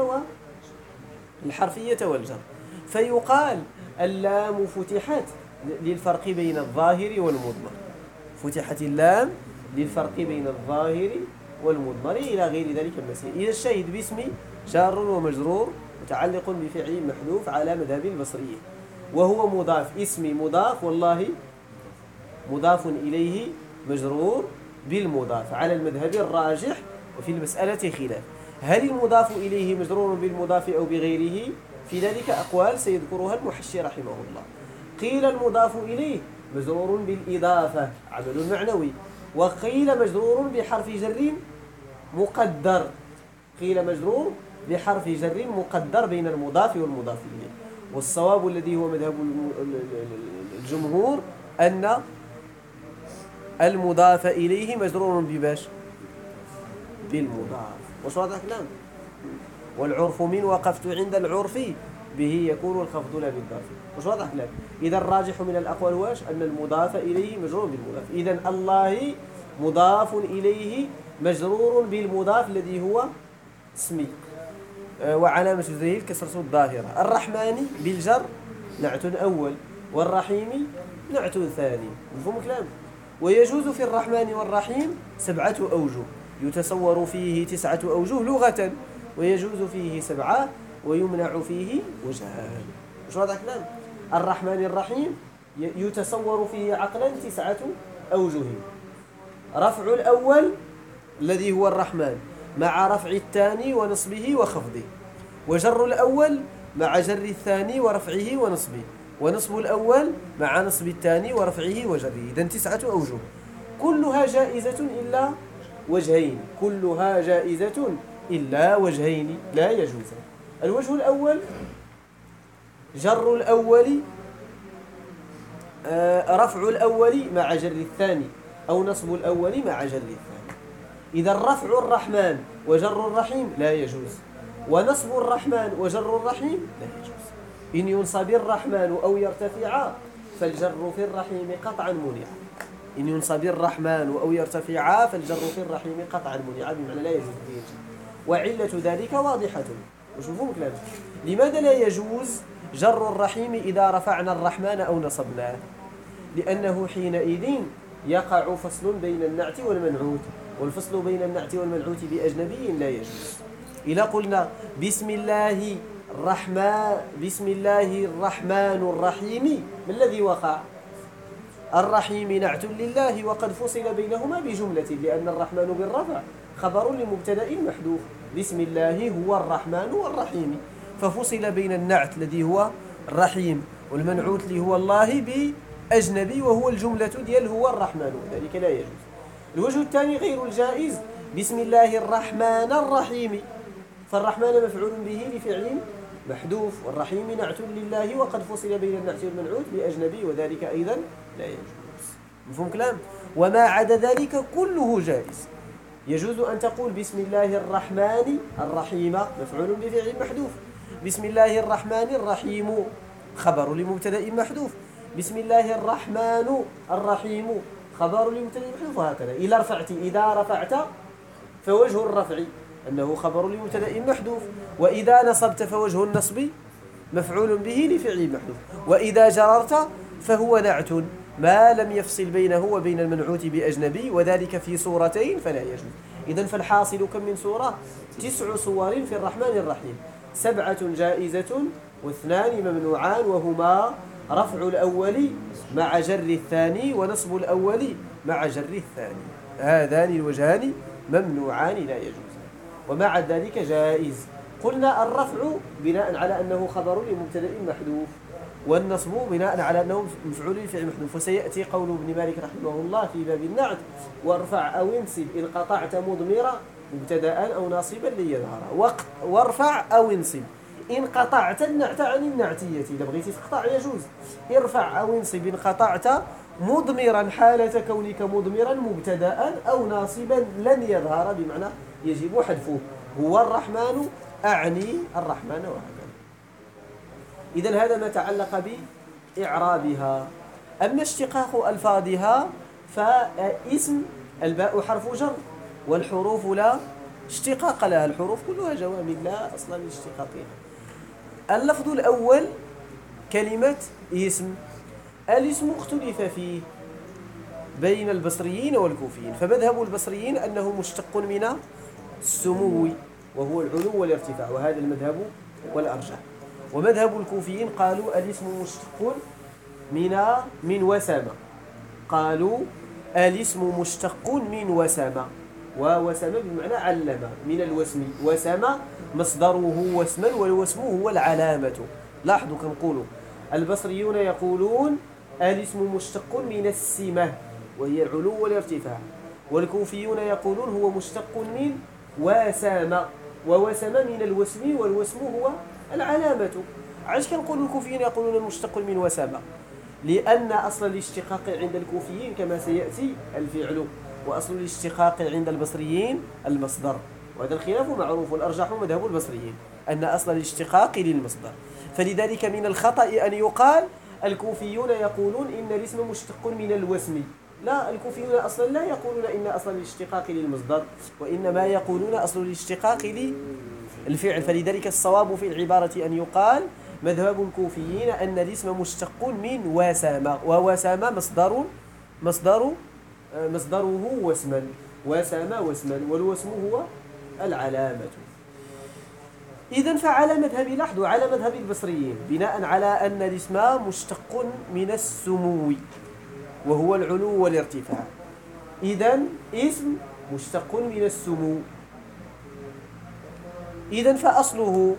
والحرفية والجر. فيقال اللام فتحت للفرق بين الظاهر والمضمر، فتحت اللام للفرق بين الظاهر والمضمر إلى غير ذلك المسائل. إذا الشاهد باسم جار ومجرور متعلق بفعل محذوف على مذهب البصريين، وهو مضاف، اسم مضاف والله مضاف إليه مجرور بالمضاف على المذهب الراجح. وفي المسألة خلاف، هل المضاف إليه مجرور بالمضاف أو بغيره؟ في ذلك أقوال سيذكرها المحشي رحمه الله. قيل المضاف إليه مجرور بالإضافة عمل معنوي، وقيل مجرور بحرف جر مقدر، قيل مجرور بحرف جر مقدر بين المضاف والمضاف إليه. والصواب الذي هو مذهب الجمهور أن المضاف إليه مجرور بباش بالمضاف. وش واضح الكلام؟ والعرف من وقفت عند العرف به يكون الخفض لا بالضاف. وش واضح الكلام؟ إذا الراجح من الأقوال واش أن المضاف إليه مجرور بالمضاف. إذن الله مضاف إليه مجرور بالمضاف الذي هو اسمي، وعلامة جره الكسرة الظاهرة. الرحمن بالجر نعت أول، والرحيم نعت ثاني. مفهوم الكلام؟ ويجوز في الرحمن والرحيم 7 أوجه. يتصور فيه 9 أوجه لغة، ويجوز فيه 7، ويمنع فيه وجهان. مش واضح كلام؟ الرحمن الرحيم يتصور فيه عقلا 9 أوجه: رفع الأول الذي هو الرحمن مع رفع الثاني ونصبه وخفضه، وجر الأول مع جر الثاني ورفعه ونصبه، ونصب الأول مع نصب الثاني ورفعه وجره. إذن 9 أوجه كلها جائزة إلا وجهين، كلها جائزة إلا وجهين لا يجوز. الوجه الأول جر الأول رفع الأول مع جر الثاني، أو نصب الأول مع جر الثاني. إذا رفع الرحمن وجر الرحيم لا يجوز، ونصب الرحمن وجر الرحيم لا يجوز. إن ينصب الرحمن أو يرتفع فالجر في الرحيم قطعا منع. إن ينصب الرحمن أو يرتفع فالجر في الرحيم قطعا منع، بمعنى لا يجوز به. وعلة ذلك واضحة. وشوفوا كلام: لماذا لا يجوز جر الرحيم إذا رفعنا الرحمن أو نصبناه؟ لأنه حينئذ يقع فصل بين النعت والمنعوت، والفصل بين النعت والمنعوت بأجنبي لا يجوز. إذا قلنا بسم الله الرحمن الرحيم، ما الذي وقع؟ الرحيم نعت لله وقد فصل بينهما بجملة، لأن الرحمن بالرفع خبر لمبتدأ محذوف. بسم الله هو الرحمن والرحيم، ففصل بين النعت الذي هو الرحيم والمنعوت اللي هو الله بأجنبي، وهو الجملة ديال هو الرحمن، ذلك لا يجوز. الوجه الثاني غير الجائز: بسم الله الرحمن الرحيم، فالرحمن مفعول به لفعل محذوف، والرحيم نعت لله وقد فصل بين النعت والمنعوت بأجنبي، وذلك أيضا لا يجوز. مفهوم كلام؟ وما عدا ذلك كله جائز. يجوز أن تقول بسم الله الرحمن الرحيم مفعول بفعل محذوف، بسم الله الرحمن الرحيم خبر لمبتدأ محذوف، بسم الله الرحمن الرحيم خبر لمبتدأ محذوف، وهكذا. إذا رفعت فوجه الرفع أنه خبر لمبتدأ محذوف، وإذا نصبت فوجه النصب مفعول به لفعل محذوف، وإذا جررت فهو نعت ما لم يفصل بينه وبين المنعوت بأجنبي، وذلك في صورتين فلا يجوز. إذن فالحاصل كم من صورة؟ 9 صور في الرحمن الرحيم: 7 جائزة و2 ممنوعان، وهما رفع الأول مع جر الثاني ونصب الأول مع جر الثاني. هذان الوجهان ممنوعان لا يجوز، ومع ذلك جائز. قلنا الرفع بناء على أنه خبر لمبتدأ محذوف، والنصب بناء على أنه مفعول لفعل محذوف. وسيأتي قول ابن مالك رحمه الله في باب النعت: وارفع أو انصب إن قطعت مضمرا مبتدأ أو ناصبا ليظهر. وارفع أو انصب إن قطعت النعت عن النعتية، إذا بغيتي تقطع يجوز. ارفع أو انصب إن قطعت مضمرا حالة كونك مضمرا مبتدأ أو ناصبا لن يظهر، بمعنى يجب حذفه. هو الرحمن أعني الرحمن، وهكذا. إذن هذا ما تعلق بإعرابها. أما اشتقاق ألفاظها فاسم الباء حرف جر، والحروف لا اشتقاق لها، الحروف كلها جوامد لا أصلا لاشتقاقها. اللفظ الأول كلمة اسم. الاسم اختلف فيه بين البصريين والكوفيين، فمذهب البصريين أنه مشتق من السمو وهو العلو والارتفاع، وهذا المذهب والأرجح. ومذهب الكوفيين قالوا الاسم مشتق من وسم، قالوا الاسم مشتق من وسم، ووسم بمعنى علم من الوسم، وسم مصدره وسما، والوسم هو العلامة. لاحظوا كنقولوا البصريون يقولون الاسم مشتق من السمة وهي العلو والارتفاع، والكوفيون يقولون هو مشتق من وسم، ووسم من الوسم، والوسم هو العلامة. علاش كنقولوا الكوفيين يقولون المشتق من وسم؟ لأن أصل الاشتقاق عند الكوفيين كما سيأتي الفعل، وأصل الاشتقاق عند البصريين المصدر، وهذا الخلاف معروف، والأرجح مذهب البصريين أن أصل الاشتقاق للمصدر. فلذلك من الخطأ أن يقال الكوفيون يقولون إن الاسم مشتق من الوسم. لا، الكوفيون أصلا لا يقولون إن أصل الاشتقاق للمصدر، وإنما يقولون أصل الاشتقاق للفعل. فلذلك الصواب في العبارة أن يقال مذهب الكوفيين أن الاسم مشتق من وسم، ووسم مصدره وسما، وسم وسما، والوسم هو العلامة. إذن فعلى مذهب لاحظوا على مذهب البصريين بناء على أن الاسم مشتق من السمو وهو العلو والارتفاع. إذن اسم مشتق من السمو. إذن فأصله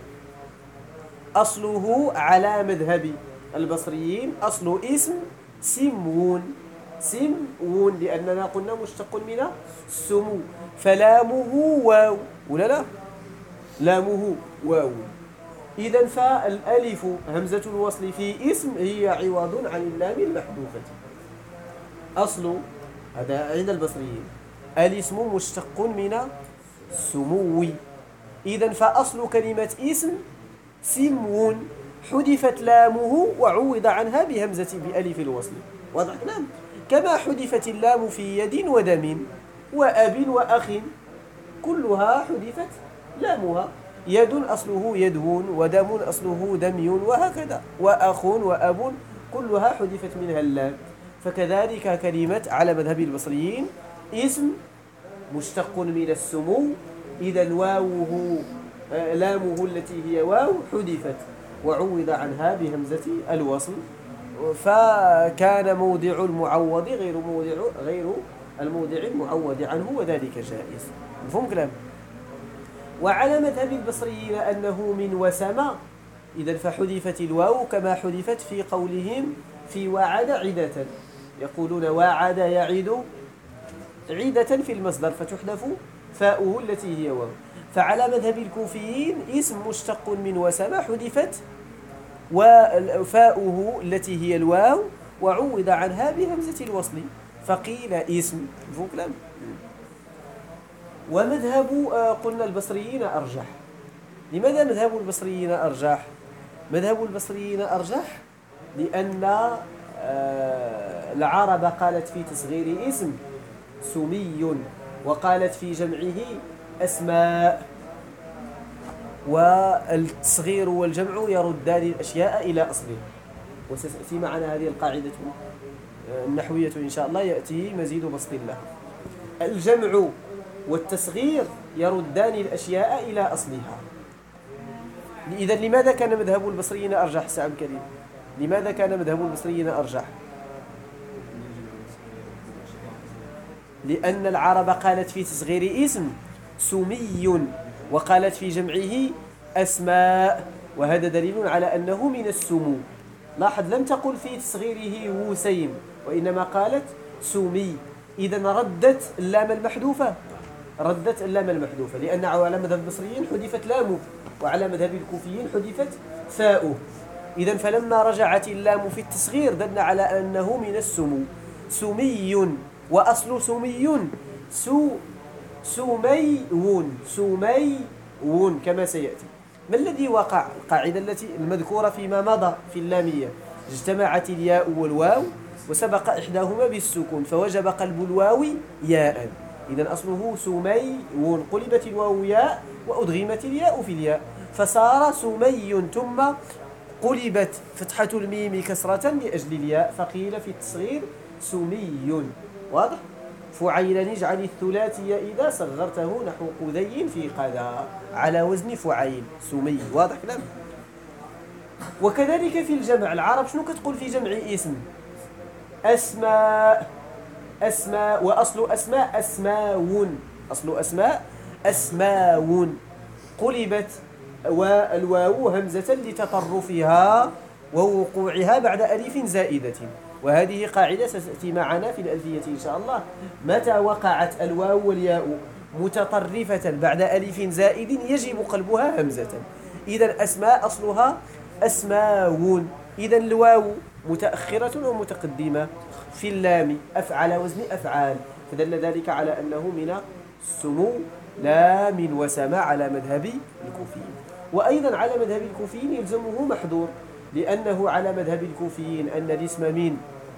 على مذهب البصريين أصل اسم سمون، سمون لأننا قلنا مشتق من السمو، فلامه واو ولا لا؟ لامه واو. إذن فالألف همزة الوصل في اسم هي عوض عن اللام المحذوفة. أصل هذا عند البصريين الاسم مشتق من السمو. إذن فأصل كلمة اسم سمون، حذفت لامه وعوض عنها بهمزة بألف الوصل. واضح كلام؟ كما حذفت اللام في يد ودم وأب وأخ، كلها حذفت لامها. يد أصله يدون، ودم أصله دمي، وهكذا، وأخ وأب كلها حذفت منها اللام. فكذلك كلمة على مذهب البصريين اسم مشتق من السمو، إذا واوه لامه التي هي واو حذفت وعوض عنها بهمزة الوصل، فكان موضع المعوض غير الموضع المعوض عنه، وذلك جائز. مفهوم كلام؟ وعلى مذهب البصريين أنه من وسم، إذا فحذفت الواو كما حذفت في قولهم في وعد عدة، يقولون وعد يعد عدة في المصدر فتحذف فاؤه التي هي واو. فعلى مذهب الكوفيين اسم مشتق من وسم حذفت وفاؤه التي هي الواو وعوض عنها بهمزة الوصل فقيل اسم. مفهوم كلام؟ ومذهب قلنا البصريين أرجح. لماذا مذهب البصريين أرجح؟ مذهب البصريين أرجح لأن العرب قالت في تصغير اسم سمي، وقالت في جمعه أسماء، والتصغير والجمع يردان الأشياء إلى أصله. وستأتي معنا هذه القاعدة النحوية إن شاء الله، يأتي مزيد بسط لها. الجمع والتصغير يردان الأشياء إلى أصلها. إذا لماذا كان مذهب البصريين أرجح سعد كريم؟ لماذا كان مذهب البصريين أرجح؟ لأن العرب قالت في تصغير اسم سمي وقالت في جمعه أسماء، وهذا دليل على أنه من السمو. لاحظ لم تقل في تصغيره وسيم، وإنما قالت سمي. إذن ردت اللام المحذوفة، لأن على مذهب البصريين حذفت لامه، وعلى مذهب الكوفيين حذفت فاؤه. إذن فلما رجعت اللام في التصغير دلنا على أنه من السمو. سمي، وأصل سمي سميون كما سيأتي. ما الذي وقع؟ القاعدة التي المذكورة فيما مضى في اللامية، اجتمعت الياء والواو وسبق إحداهما بالسكون فوجب قلب الواو ياء، إذن أصله سميون، قلبت الواو ياء وأدغمت الياء في الياء فصار سمي، ثم قلبت فتحة الميم كسرة لأجل الياء فقيل في التصغير سمي. واضح؟ فعيلا اجعل الثلاثي إذا صغرته نحو قذي في قذا، على وزن فعيل سمي. واضح كلام؟ وكذلك في الجمع العرب شنو كتقول في جمع اسم؟ أسماء، وأصل أسماء أسماون، أصل أسماء أسماون، قلبت والواو همزة لتطرفها ووقوعها بعد ألف زائدة. وهذه قاعدة ستأتي معنا في الألفية إن شاء الله. متى وقعت الواو والياء متطرفة بعد ألف زائد يجب قلبها همزة. إذن أسماء أصلها أسماون، إذن الواو متأخرة ومتقدمة في اللام على وزن أفعال، فدل ذلك على أنه من السمو لا من وسم على مذهب الكوفيين. وأيضا على مذهب الكوفيين يلزمه محذور، لأنه على مذهب الكوفيين أن الاسم من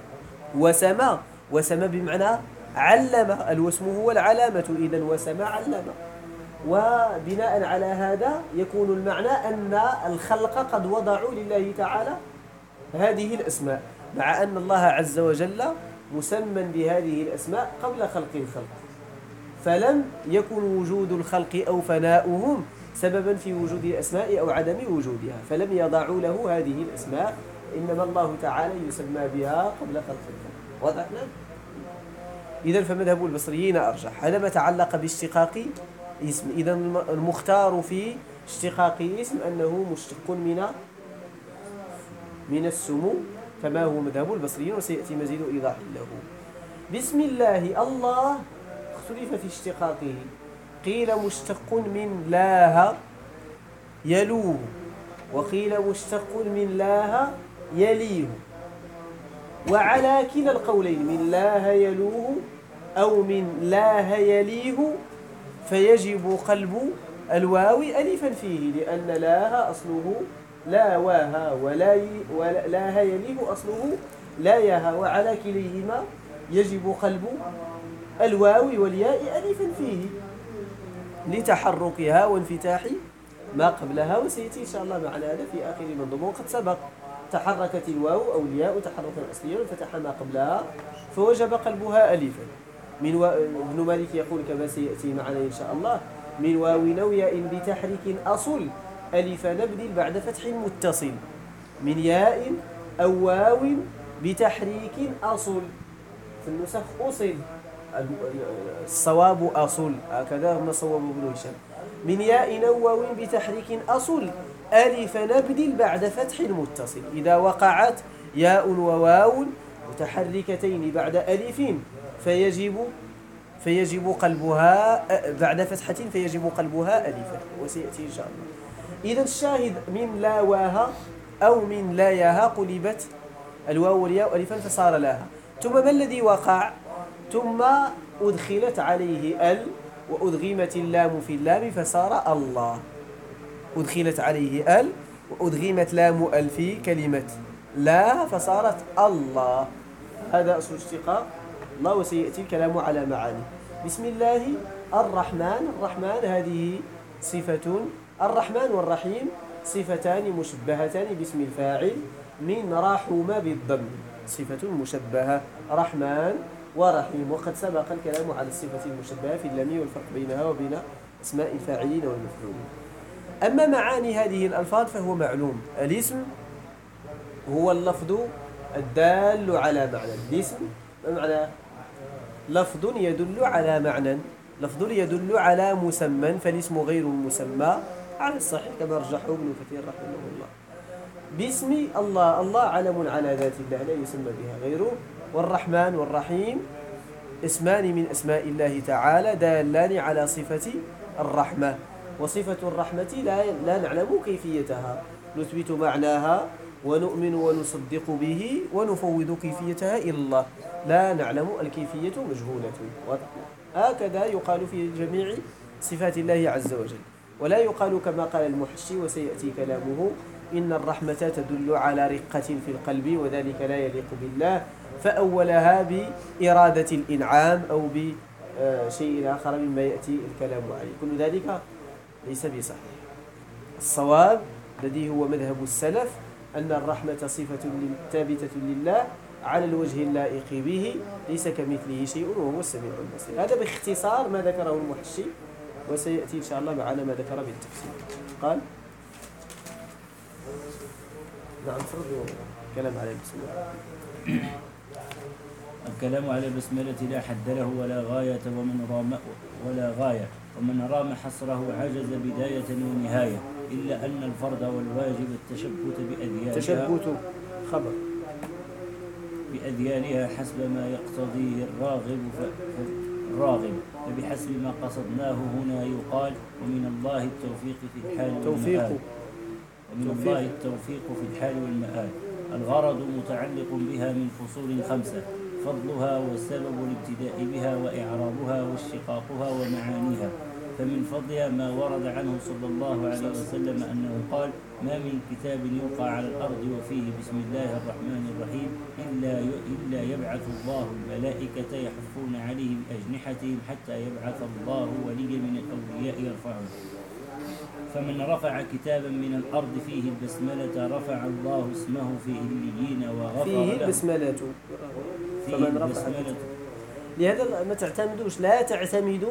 وسم بمعنى علم، الوسم هو العلامة، إذن وسم علم. وبناء على هذا يكون المعنى أن الخلق قد وضعوا لله تعالى هذه الأسماء، مع أن الله عز وجل مسمى بهذه الأسماء قبل خلق الخلق. فلم يكن وجود الخلق أو فناؤهم سببا في وجود الأسماء أو عدم وجودها، فلم يضعوا له هذه الأسماء، إنما الله تعالى يسمى بها قبل خلق الكون. واضح؟ إذن فمذهب البصريين أرجح. هذا ما تعلق باشتقاق اسم. إذن المختار في اشتقاق اسم أنه مشتق من السمو كما هو مذهب البصريين، وسيأتي مزيد إيضاح له. بسم الله، الله اختلف في اشتقاقه، قيل مشتق من لاه يلوه، وقيل مشتق من لاه يليه، وعلى كلا القولين من لاه يلوه أو من لاه يليه فيجب قلب الواو ألفا فيه، لأن لاه أصله لا واها ولا لاه يليه أصله لا ياها، وعلى كليهما يجب قلب الواو والياء ألفا فيه لتحركها وانفتاح ما قبلها، وسيأتي إن شاء الله معنا هذا في آخر المنظومة. وقد سبق تحركت الواو أو الياء تحركا أصليا وانفتح ما قبلها فوجب قلبها ألفا. ابن مالك يقول كما سيأتي معنا إن شاء الله: من واو أو ياء بتحريك أصل ألف نبدل بعد فتح متصل، من ياء أو واو بتحريك أصل. في النسخ أصل، الصواب أصل، هكذا ما صوب ابن هشام. من ياء أو واو بتحريك أصل ألف نبدل بعد فتح متصل. إذا وقعت ياء وواو متحركتين بعد ألف فيجب قلبها بعد فتحة فيجب قلبها ألفا، وسيأتي إن شاء الله. إذا الشاهد من لا واها أو من لا ياها قلبت الواو والياء ألفا فصار لها. ثم ما الذي وقع؟ ثم أدخلت عليه ال وأدغمت اللام في اللام فصار الله. أدخلت عليه ال وأدغمت لام ال في كلمة لا فصارت الله. هذا أصل اشتقاق الله، وسيأتي الكلام على معاني. بسم الله الرحمن، الرحمن هذه صفة، الرحمن والرحيم صفتان مشبهتان باسم الفاعل من رحم بالضم، صفة مشبهة رحمن ورحيم. وقد سبق الكلام على الصفة المشبهة في اللام والفرق بينها وبين اسماء الفاعلين والمفعولين. أما معاني هذه الألفاظ فهو معلوم. الاسم هو اللفظ الدال على معنى. الاسم بمعنى لفظ يدل على معنى، لفظ يدل على مسمى، فالاسم غير المسمى على الصحيح كما رجحه ابن كثير رحمه الله. باسم الله، الله علم على ذات الله لا يسمى بها غيره. والرحمن والرحيم اسمان من أسماء الله تعالى دالان على صفة الرحمة، وصفة الرحمة لا نعلم كيفيتها، نثبت معناها ونؤمن ونصدق به ونفوض كيفيتها إلى الله، لا نعلم الكيفية مجهولة. هكذا يقال في جميع صفات الله عز وجل، ولا يقال كما قال المحشي وسيأتي كلامه: إن الرحمة تدل على رقة في القلب وذلك لا يليق بالله، فأولها بإرادة الإنعام أو بشيء آخر مما يأتي الكلام عليه. كل ذلك ليس بصحيح. الصواب الذي هو مذهب السلف أن الرحمة صفة ثابتة لله على الوجه اللائق به، ليس كمثله شيء وهو السميع البصير. هذا باختصار ما ذكره المحشي، وسيأتي إن شاء الله معنا ما ذكر بالتفصيل. قال نعم، فرضوا كلام على البسملة. الكلام على البسملة لا حد له ولا غاية، ومن رام حصره عجز بداية ونهاية، إلا أن الفرض والواجب التشبت بأذيالها، تشبت خبر بأذيالها حسب ما يقتضيه الراغب، فبحسب ما قصدناه هنا يقال: ومن الله التوفيق في الحال والمآل. ومن الله التوفيق في الحال والمآل. الغرض متعلق بها من فصول 5: فضلها وسبب الابتداء بها وإعرابها واشتقاقها ومعانيها. فمن فضلها ما ورد عنه صلى الله عليه وسلم أنه قال: ما من كتاب يلقى على الأرض وفيه بسم الله الرحمن الرحيم إلا يبعث الله الملائكة يحفون عليه بأجنحتهم حتى يبعث الله وليا من الأولياء يرفعه. فمن رفع كتابا من الأرض فيه البسملة رفع الله اسمه في عليين وغفر فيه له. البسملة. فيه البسملة. لهذا ما تعتمدوش، لا تعتمدوا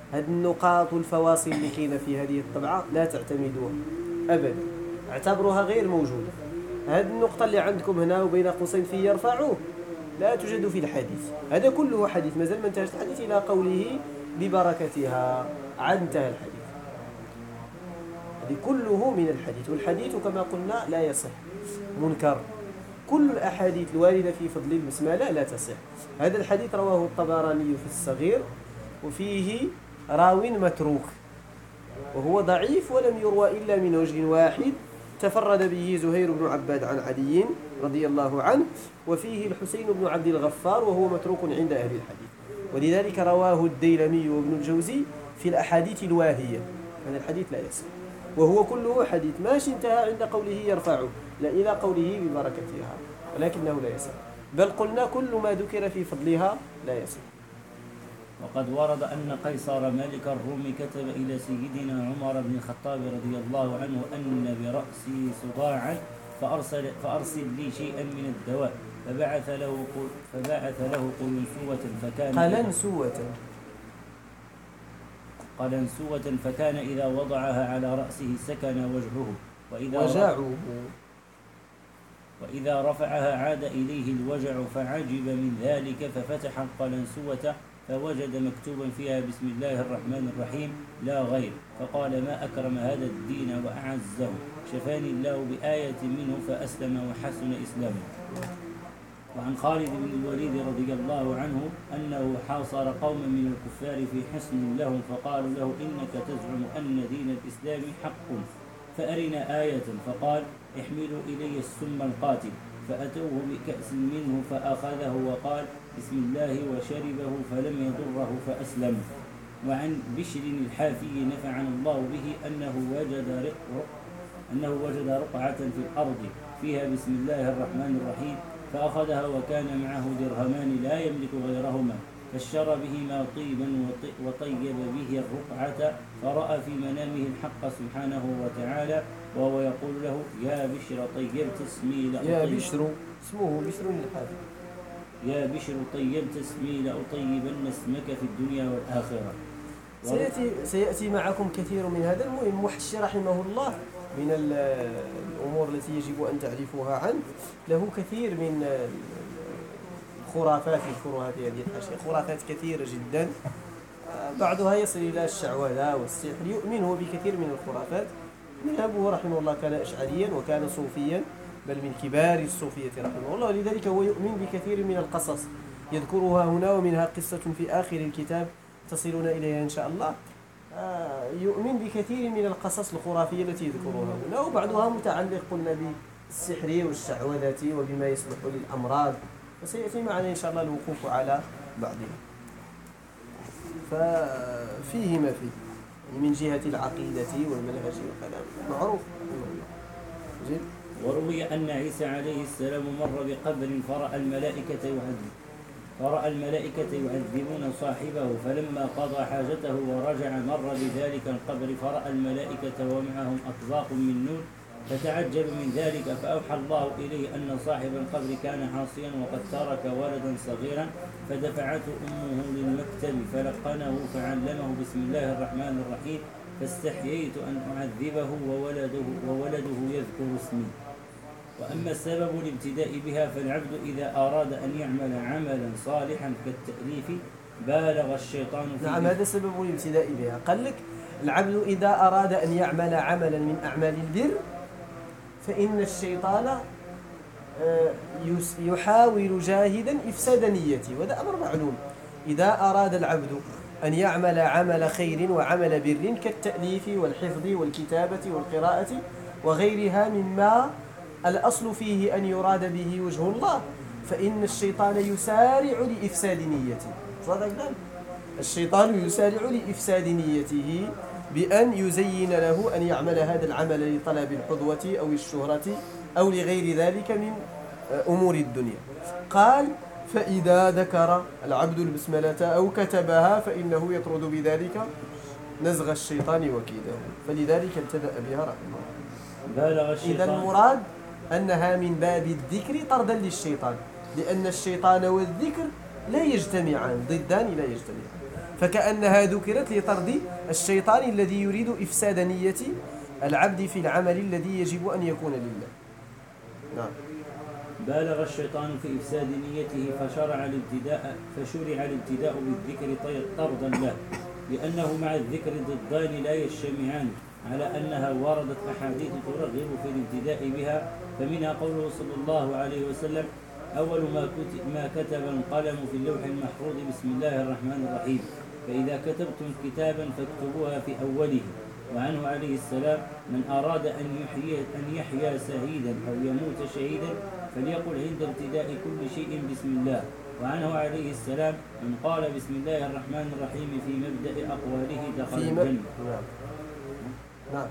هذه النقاط والفواصل اللي كاينه في هذه الطبعة لا تعتمدوها أبدا، اعتبروها غير موجودة. هذه النقطة اللي عندكم هنا وبين قوسين في يرفعوه لا توجد في الحديث، هذا كله حديث، مازال ما انتهاش الحديث إلى قوله ببركتها عاد انتهى الحديث. هذه كله من الحديث، والحديث كما قلنا لا يصح، منكر. كل الأحاديث الواردة في فضل البسملة لا تصح. هذا الحديث رواه الطبراني في الصغير وفيه راو متروك وهو ضعيف ولم يروى إلا من وجه واحد تفرد به زهير بن عباد عن علي رضي الله عنه، وفيه الحسين بن عبد الغفار وهو متروك عند أهل الحديث، ولذلك رواه الديلمي وابن الجوزي في الأحاديث الواهية. هذا الحديث لا يصح، وهو كله حديث ماشي انتهى عند قوله يرفعه لا إلى قوله ببركتها، ولكنه لا يصح، بل قلنا كل ما ذكر في فضلها لا يصح. وقد ورد أن قيصر ملك الروم كتب إلى سيدنا عمر بن الخطاب رضي الله عنه أن برأسي صداعا فأرسل لي شيئا من الدواء، فبعث له قلنسوة فكان إذا وضعها على رأسه سكن وجهه وإذا رفعها عاد إليه الوجع، فعجب من ذلك ففتح القلنسوة فوجد مكتوبا فيها بسم الله الرحمن الرحيم لا غير، فقال ما أكرم هذا الدين وأعزه، شفاني الله بآية منه فأسلم وحسن إسلامه. وعن خالد بن الوليد رضي الله عنه أنه حاصر قوما من الكفار في حصن لهم، فقالوا له إنك تزعم أن دين الإسلام حق فأرنا آية، فقال احملوا إلي السم القاتل، فأتوه بكأس منه فأخذه وقال بسم الله وشربه فلم يضره فأسلم. وعن بشر الحافي نفعنا الله به أنه وجد رقعة في الأرض فيها بسم الله الرحمن الرحيم، فأخذها وكان معه درهمان لا يملك غيرهما، فاشترى بهما طيبا وطيب به الرقعة، فرأى في منامه الحق سبحانه وتعالى وهو يقول له يا بشر طيبت اسمي لأطيبن اسمك في الدنيا والآخرة. سيأتي معكم كثير من هذا. المهم محشي رحمه الله من الأمور التي يجب أن تعرفوها عنه، له كثير من الخرافات يذكرها في هذه الحاشية، خرافات كثيرة جدا، بعضها يصل إلى الشعوذة والسحر، يؤمن هو بكثير من الخرافات. أبوه رحمه الله كان أشعريا وكان صوفيا، بل من كبار الصوفية رحمه الله، ولذلك هو يؤمن بكثير من القصص يذكرها هنا، ومنها قصة في آخر الكتاب تصلون إليها إن شاء الله. يؤمن بكثير من القصص الخرافية التي يذكرها هنا، وبعضها متعلق قلنا بالسحر والشعوذة وبما يصلح للأمراض، وسيأتي معنا إن شاء الله الوقوف على بعضها. ففيه ما فيه من جهة العقيدة والمنهج والكلام معروف. وروي أن عيسى عليه السلام مر بقبر فرأى الملائكة يعذبون صاحبه، فلما قضى حاجته ورجع مر بذلك القبر فرأى الملائكة ومعهم أطباق من نور، فتعجب من ذلك، فأوحى الله إليه أن صاحب القبر كان عاصيا وقد ترك ولدا صغيرا، فدفعته أمه للمكتب فلقنه فعلمه بسم الله الرحمن الرحيم، فاستحييت أن أعذبه وولده يذكر اسمي. وأما سبب الابتداء بها فالعبد إذا أراد أن يعمل عملا صالحا كالتأليف بالغ الشيطان فيه. نعم، هذا سبب الابتداء بها. قال لك العبد إذا أراد أن يعمل عملا من أعمال البر فإن الشيطان يحاول جاهدا إفساد نيته، وهذا أمر معلوم. إذا أراد العبد أن يعمل عمل خير وعمل بر كالتأليف والحفظ والكتابة والقراءة وغيرها مما الأصل فيه أن يراد به وجه الله، فإن الشيطان يسارع لإفساد نيته. الشيطان يسارع لإفساد نيته بأن يزين له أن يعمل هذا العمل لطلب الحظوة أو الشهرة أو لغير ذلك من أمور الدنيا. قال فإذا ذكر العبد البسملة أو كتبها فإنه يطرد بذلك نزغ الشيطان وكيده، فلذلك ابتدأ بها رحمه الله. إذا المراد أنها من باب الذكر طردا للشيطان، لأن الشيطان والذكر لا يجتمعان، ضدان لا يجتمعان. فكأنها ذكرت لطرد الشيطان الذي يريد إفساد نية العبد في العمل الذي يجب أن يكون لله. نعم. بالغ الشيطان في إفساد نيته فشرع الابتداء بالذكر طردا له، لأنه مع الذكر ضدان لا يجتمعان، على أنها وردت أحاديث ترغب في الابتداء بها، فمنها قوله صلى الله عليه وسلم: أول ما كتب القلم في اللوح المحفوظ بسم الله الرحمن الرحيم، فإذا كتبتم كتابا فاكتبوها في أوله. وعنه عليه السلام: من أراد أن يحيا سعيدا أو يموت شهيدا فليقل عند ابتداء كل شيء بسم الله. وعنه عليه السلام: من قال بسم الله الرحمن الرحيم في مبدأ أقواله دخل الجنة. نعم.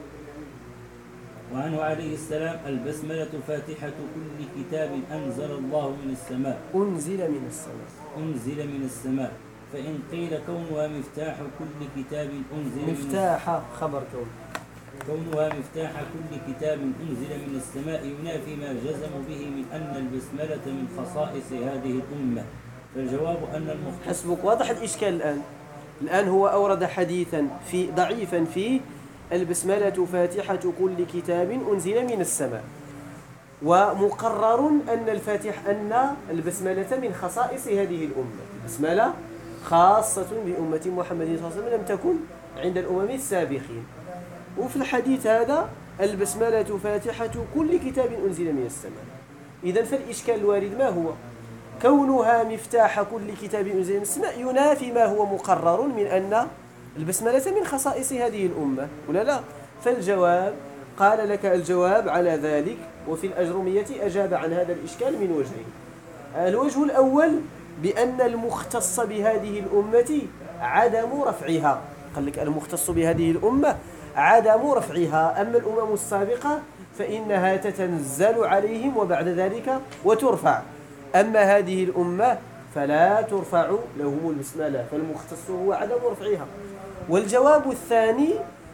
وعنه عليه السلام: البسملة فاتحة كل كتاب أنزل الله من السماء. أنزل من السماء. فإن قيل كونها مفتاح كل كتاب مفتاح خبر كونها مفتاح كل كتاب أنزل من السماء ينافي ما جزموا به من أن البسملة من خصائص هذه الأمة. فالجواب أن المختص. حسبك واضح الإشكال الآن هو أورد حديثا ضعيفا فيه: البسملة فاتحة كل كتاب أنزل من السماء، ومقرر أن البسملة من خصائص هذه الأمة. البسملة خاصة بأمة محمد صلى الله عليه وسلم، لم تكن عند الأمم السابقين. وفي الحديث هذا البسملة فاتحة كل كتاب أنزل من السماء. إذن فالإشكال الوارد ما هو؟ كونها مفتاح كل كتاب أنزل من السماء ينافي ما هو مقرر من أن البسملة من خصائص هذه الأمة، ولا لا؟ فالجواب قال لك الجواب على ذلك، وفي الأجرمية أجاب عن هذا الإشكال من وجهين. الوجه الأول بأن المختص بهذه الأمة عدم رفعها. قال لك المختص بهذه الأمة عدم رفعها، أما الأمم السابقة فإنها تتنزل عليهم وبعد ذلك وترفع، أما هذه الأمة فلا ترفع لهم البسملة، فالمختص هو عدم رفعها. والجواب الثاني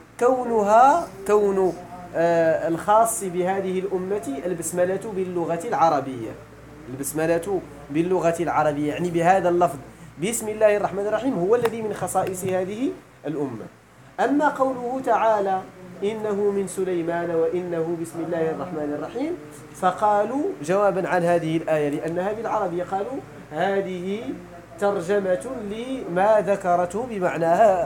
كون الخاص بهذه الأمة البسملة باللغة العربية. البسملة باللغة العربية يعني بهذا اللفظ بسم الله الرحمن الرحيم هو الذي من خصائص هذه الأمة. أما قوله تعالى إنه من سليمان وإنه بسم الله الرحمن الرحيم، فقالوا جوابا عن هذه الآية لأنها بالعربية قالوا هذه ترجمة لما ذكرته بمعناها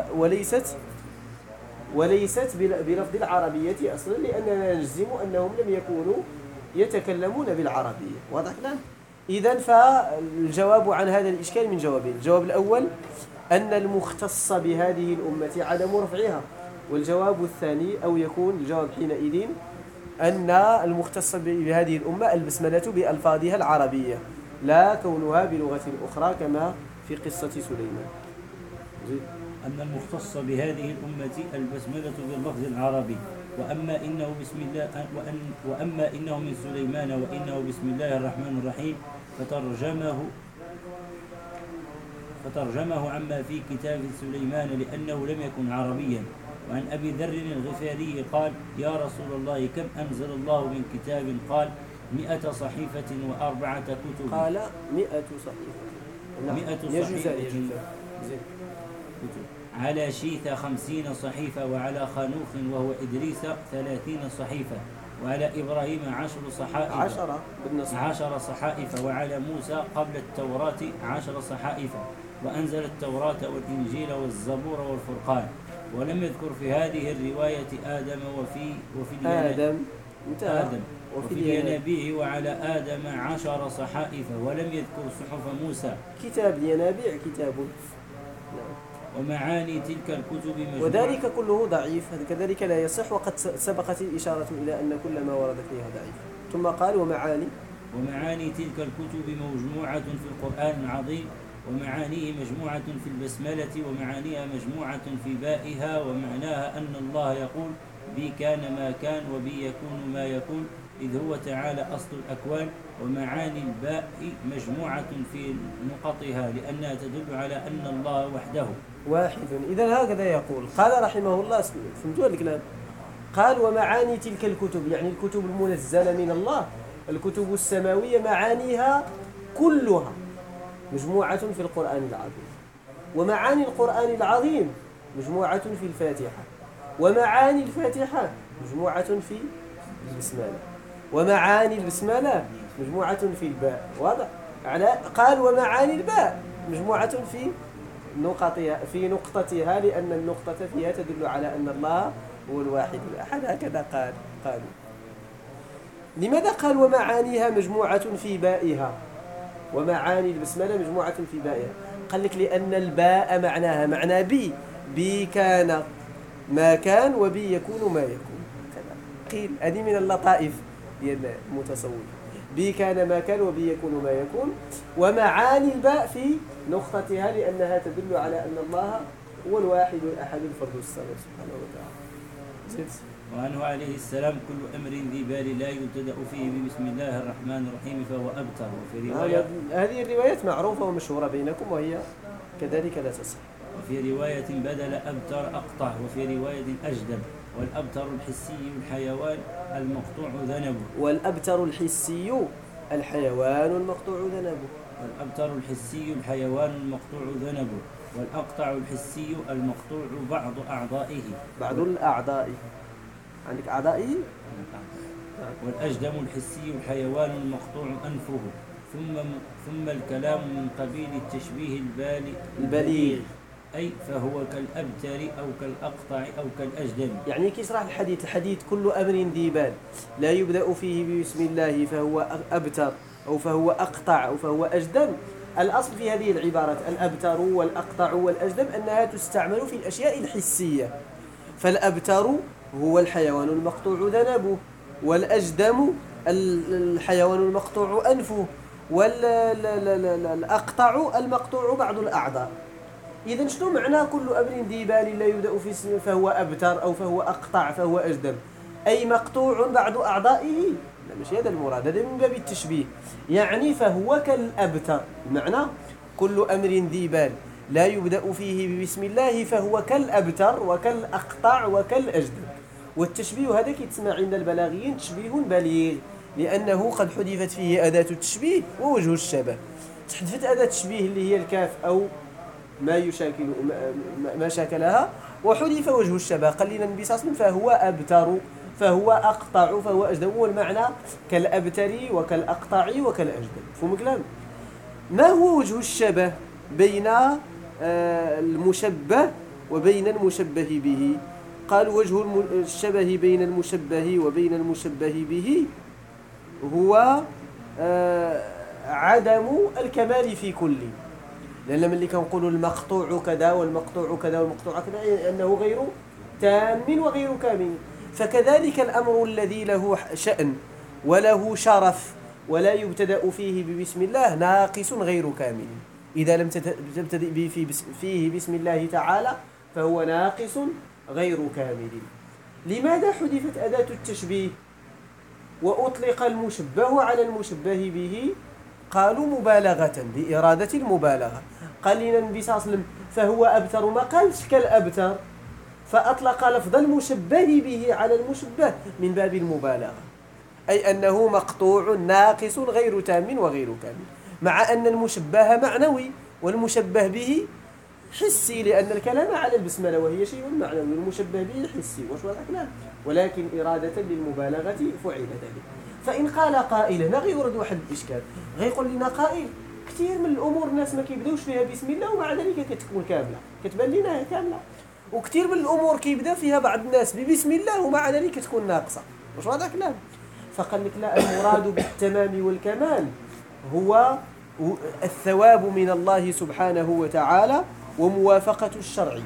وليست بلفظ العربية أصلا، لأننا نجزم أنهم لم يكونوا يتكلمون بالعربية. واضح الآن؟ إذن فالجواب عن هذا الإشكال من جوابين: الجواب الأول أن المختص بهذه الأمة عدم رفعها، والجواب الثاني أو يكون الجواب حينئذ أن المختص بهذه الأمة البسملة بألفاظها العربية لا كونها بلغة أخرى كما في قصة سليمان. أن المختص بهذه الأمة البسملة باللفظ العربي، وأما إنه من سليمان وإنه بسم الله الرحمن الرحيم فترجمه عما في كتاب سليمان لأنه لم يكن عربيا. وعن أبي ذر الغفاري قال: يا رسول الله كم أنزل الله من كتاب؟ قال: 100 صحيفة و4 كتب. قال 100 صحيفة. 100 صحيفة على شيث 50 صحيفة، وعلى خنوخ وهو إدريس 30 صحيفة، وعلى إبراهيم 10 صحائف، وعلى موسى قبل التوراة 10 صحائف، وأنزل التوراة والإنجيل والزبور والفرقان. ولم يذكر في هذه الرواية آدم وفي الينابيع وعلى آدم 10 صحائف، ولم يذكر صحف موسى. كتاب الينابيع كتاب ومعاني تلك الكتب مجموعة، وذلك كله ضعيف، كذلك لا يصح، وقد سبقت الإشارة إلى أن كل ما ورد فيها ضعيف. ثم قال ومعاني تلك الكتب موجوعة في القرآن العظيم، ومعانيه مجموعة في البسملة، ومعانيها مجموعة في بائها، ومعناها أن الله يقول: بي كان ما كان وبي يكون ما يكون، إذ هو تعالى أصل الأكوان. ومعاني الباء مجموعة في نقطها لأنها تدل على أن الله وحده واحد. إذن هكذا يقول. قال رحمه الله، فهمتوا الكلام؟ قال ومعاني تلك الكتب، يعني الكتب المنزلة من الله، الكتب السماوية، معانيها كلها مجموعة في القرآن العظيم. ومعاني القرآن العظيم مجموعة في الفاتحة، ومعاني الفاتحة مجموعة في البسملة، ومعاني البسملة مجموعة في الباء. واضح؟ قال ومعاني الباء مجموعة في نقطتها لأن النقطة فيها تدل على أن الله هو الواحد الأحد. هكذا قالوا. لماذا قال ومعانيها مجموعة في بائها؟ ومعاني البسملة مجموعة في بائها. قال لك لأن الباء معناها معنى بي كان ما كان وبي يكون ما يكون. قيل هذه من اللطائف ديال المتصوف. بي كان ما كان وبي يكون ما يكون. ومعاني الباء في نقطتها لأنها تدل على أن الله هو الواحد الأحد الفرد الصمد سبحانه وتعالى. وعنه عليه السلام كل أمر ذي بال لا يبتدأ فيه بسم الله الرحمن الرحيم فهو أبتر. وفي رواية هذه الروايات معروفة ومشهورة بينكم وهي كذلك لا تصح. وفي رواية بدل أبتر أقطع. وفي رواية أجدب. والأبتر الحسي الحيوان المقطوع ذنبه. والأبتر الحسي الحيوان المقطوع ذنبه. والأبتر الحسي الحيوان المقطوع ذنبه. والأقطع الحسي المقطوع بعض أعضائه. بعض الأعضاء. عندك أعضائه؟ والأجدم الحسي الحيوان المقطوع أنفه. ثم الكلام من قبيل التشبيه البليغ أي فهو كالأبتر أو كالأقطع أو كالأجدم. يعني كيشرح الحديث كل أمر ذي بال لا يبدأ فيه بسم الله فهو أبتر أو فهو أقطع أو فهو أجدم. الأصل في هذه العبارات الأبتر والأقطع والأجدم أنها تستعمل في الأشياء الحسية. فالأبتر هو الحيوان المقطوع ذنبه، والأجدم الحيوان المقطوع أنفه، والأقطع المقطوع بعض الأعضاء. إذن شنو معنى كل أمر ذي بال لا يبدأ في اسمه فهو أبتر أو فهو أقطع فهو أجدم؟ أي مقطوع بعض أعضائه. لا مش هذا المراد، هذا من باب التشبيه. يعني فهو كالأبتر، معنى كل أمر ذي بال لا يبدأ فيه بسم الله فهو كالأبتر وكالأقطع وكالأجدم. والتشبيه هذا كيتسمى عند البلاغيين تشبيه بليغ، لأنه قد حذفت فيه أداة التشبيه ووجه الشبه. تحذفت أداة التشبيه اللي هي الكاف أو ما شاكلها، وحذف وجه الشبه. قال لنا النبي صلى الله عليه وسلم فهو أبتر فهو أقطع فهو أجدم، والمعنى كالأبتر وكالأقطع وكالأجدم. فهم كلام؟ ما هو وجه الشبه بين المشبه وبين المشبه به؟ قال وجه الشبه بين المشبه وبين المشبه به هو عدم الكمال في كل. لأن ملي كنقولوا المقطوع كذا والمقطوع كذا والمقطوع كذا أنه غير تام وغير كامل. فكذلك الأمر الذي له شأن وله شرف ولا يبتدأ فيه ببسم الله ناقص غير كامل. إذا لم تبتدئ فيه بسم الله تعالى فهو ناقص غير كامل. لماذا حذفت أداة التشبيه وأطلق المشبه على المشبه به؟ قالوا مبالغة، لإرادة المبالغة. قال لنا النبي صلى الله عليه وسلم فهو أبتر، ما قالش كالأبتر، فأطلق لفظ المشبه به على المشبه من باب المبالغة، أي أنه مقطوع ناقص غير تام وغير كامل، مع أن المشبه معنوي والمشبه به حسي، لأن الكلام على البسملة وهي شيء معنوي، المشبه به حسي. واش واضح الكلام؟ ولكن إرادة للمبالغة فعل ذلك. فإن قال قائل هنا غيورد واحد الإشكال، غيقول لنا قائل كثير من الأمور الناس ما كيبداوش فيها بسم الله ومع ذلك كتكون كاملة، كتبان لنا كاملة. وكثير من الأمور كيبدا فيها بعض الناس ببسم الله ومع ذلك تكون ناقصة. واش واضح الكلام؟ فقال لك لا، المراد بالتمام والكمال هو الثواب من الله سبحانه وتعالى وموافقة الشرع.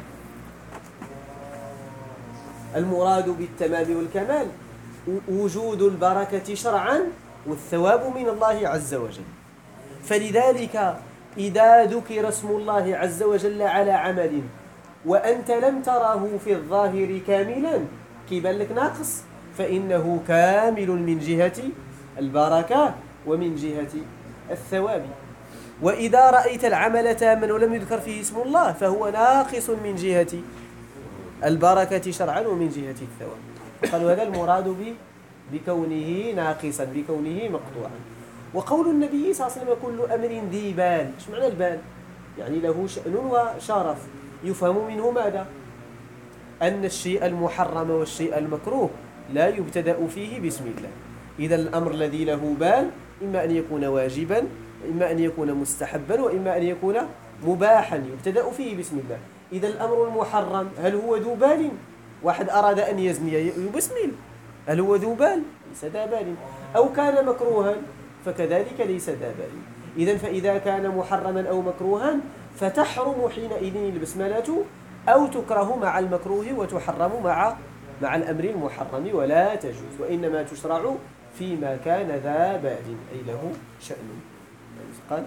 المراد بالتمام والكمال وجود البركة شرعا والثواب من الله عز وجل. فلذلك إذا ذكر اسم الله عز وجل على عمل وأنت لم تره في الظاهر كاملا كيبان لك ناقص، فإنه كامل من جهة البركة ومن جهة الثواب. وإذا رأيت العمل تاما ولم يذكر فيه اسم الله فهو ناقص من جهة البركة شرعا ومن جهة الثواب. قالوا هذا المراد بكونه ناقصا، بكونه مقطوعا. وقول النبي صلى الله عليه وسلم كل أمر ذي بال، ايش معنى البال؟ يعني له شأن وشرف. يفهم منه ماذا؟ أن الشيء المحرم والشيء المكروه لا يبتدأ فيه بسم الله. إذا الأمر الذي له بال إما أن يكون واجبا، إما أن يكون مستحبا، وإما أن يكون مباحا يبتدأ فيه بسم الله. إذا الأمر المحرم هل هو ذو بال؟ واحد أراد أن يزني يبسمل، هل هو ذو بال؟ ليس ذا بال. أو كان مكروها فكذلك ليس ذا بال. إذا فإذا كان محرما أو مكروها فتحرم حينئذ البسملة، أو تكره مع المكروه وتحرم مع الأمر المحرم ولا تجوز، وإنما تشرع فيما كان ذا بال أي له شأن. قال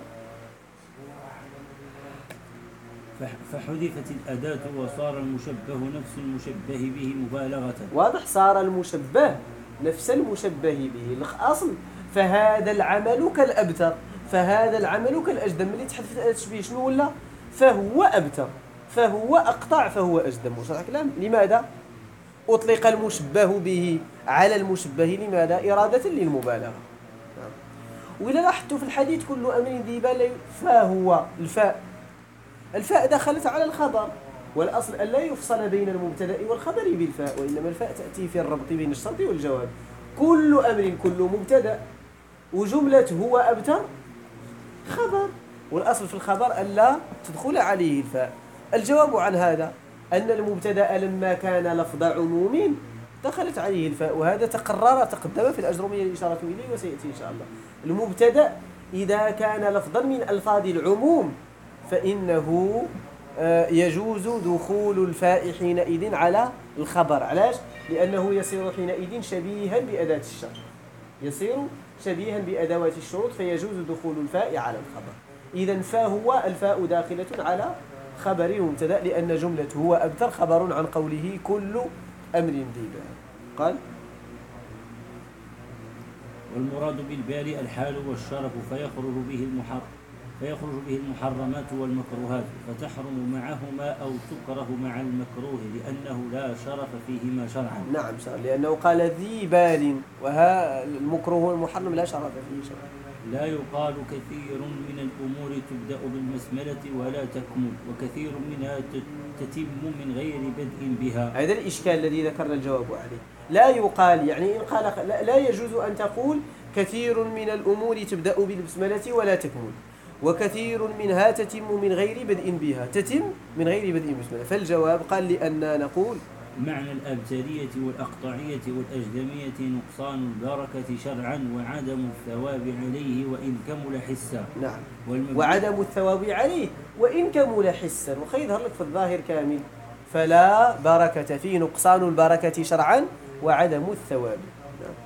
فحذفت الأداة وصار المشبه نفس المشبه به مبالغة. واضح، صار المشبه نفس المشبه به الأصل. فهذا العمل كالأبتر، فهذا العمل كالأجدم. اللي تحدث التشبيه شنو ولا؟ فهو أبتر، فهو أقطع، فهو أجدم. وش الكلام؟ لماذا أطلق المشبه به على المشبه؟ لماذا؟ إرادة للمبالغة. وإذا لاحظت في الحديث كل أمر ذي بال فهو الفاء دخلت على الخبر، والأصل أن لا يفصل بين المبتدأ والخبر بالفاء، وإنما الفاء تأتي في الربط بين الشرط والجواب. كل أمر كل مبتدأ، وجملة هو أبتر خبر، والأصل في الخبر أن لا تدخل عليه الفاء. الجواب عن هذا أن المبتدأ لما كان لفظ عموم دخلت عليه الفاء، وهذا تقدم في الأجرمية الإشارة إليه وسيأتي إن شاء الله. المبتدأ إذا كان لفظا من ألفاظ العموم فإنه يجوز دخول الفاء حينئذ على الخبر. علاش؟ لأنه يصير حينئذ شبيها بأداة الشرط، يصير شبيها بأدوات الشروط، فيجوز دخول الفاء على الخبر. إذن فهو الفاء داخلة على خبر المبتدأ، لأن جملة هو أبتر خبر عن قوله كل أمر ذي بال. قال والمراد بالبال الحال والشرف، فيخرج به المحرمات والمكروهات، فتحرم معهما أو تكره مع المكروه لأنه لا شرف فيهما شرعا. نعم، لأنه قال ذي بال، والمكروه والمحرم لا شرف فيه شرعا. لا يقال كثير من الأمور تبدأ بالبسملة ولا تكمل، وكثير منها تتم من غير بدء بها. هذا الإشكال الذي ذكرنا الجواب عليه. لا يقال، يعني إن قال لا يجوز أن تقول كثير من الأمور تبدأ بالبسملة ولا تكمل، وكثير منها تتم من غير بدء بها، تتم من غير بدء بسملة. فالجواب قال لأننا نقول معنى الأبترية والأقطعية والأجدمية نقصان البركة شرعا وعدم الثواب عليه وإن كمل حسا. نعم، وعدم الثواب عليه وإن كمل حسا، وخيظهر لك في الظاهر كامل، فلا بركة فيه، نقصان البركة شرعا وعدم الثواب. نعم.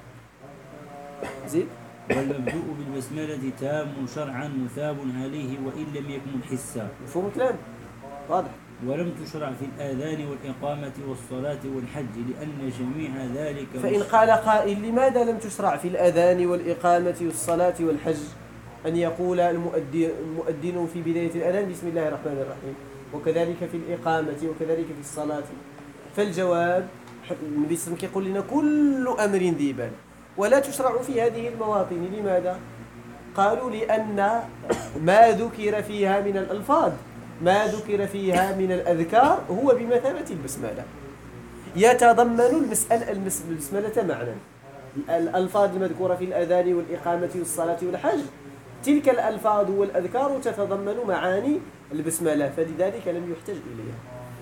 زيد. والمبدوء بالبسملة تام شرعا مثاب عليه وإن لم يكمل حسا. مفهوم الكلام؟ واضح. ولم تشرع في الآذان والإقامة والصلاة والحج لأن جميع ذلك. فإن قال قائل لماذا لم تشرع في الآذان والإقامة والصلاة والحج أن يقول المؤذن في بداية الأذان بسم الله الرحمن الرحيم، وكذلك في الإقامة وكذلك في الصلاة؟ فالجواب النبي صلى الله عليه وسلم يقول لنا كل أمر ذي بال، ولا تشرع في هذه المواطن. لماذا؟ قالوا لأن ما ذكر فيها من الألفاظ، ما ذكر فيها من الأذكار هو بمثابة البسملة، يتضمن البسملة معنى. الألفاظ المذكورة في الأذان والإقامة والصلاة والحج تلك الألفاظ والأذكار تتضمن معاني البسملة، فلذلك لم يحتج إليها.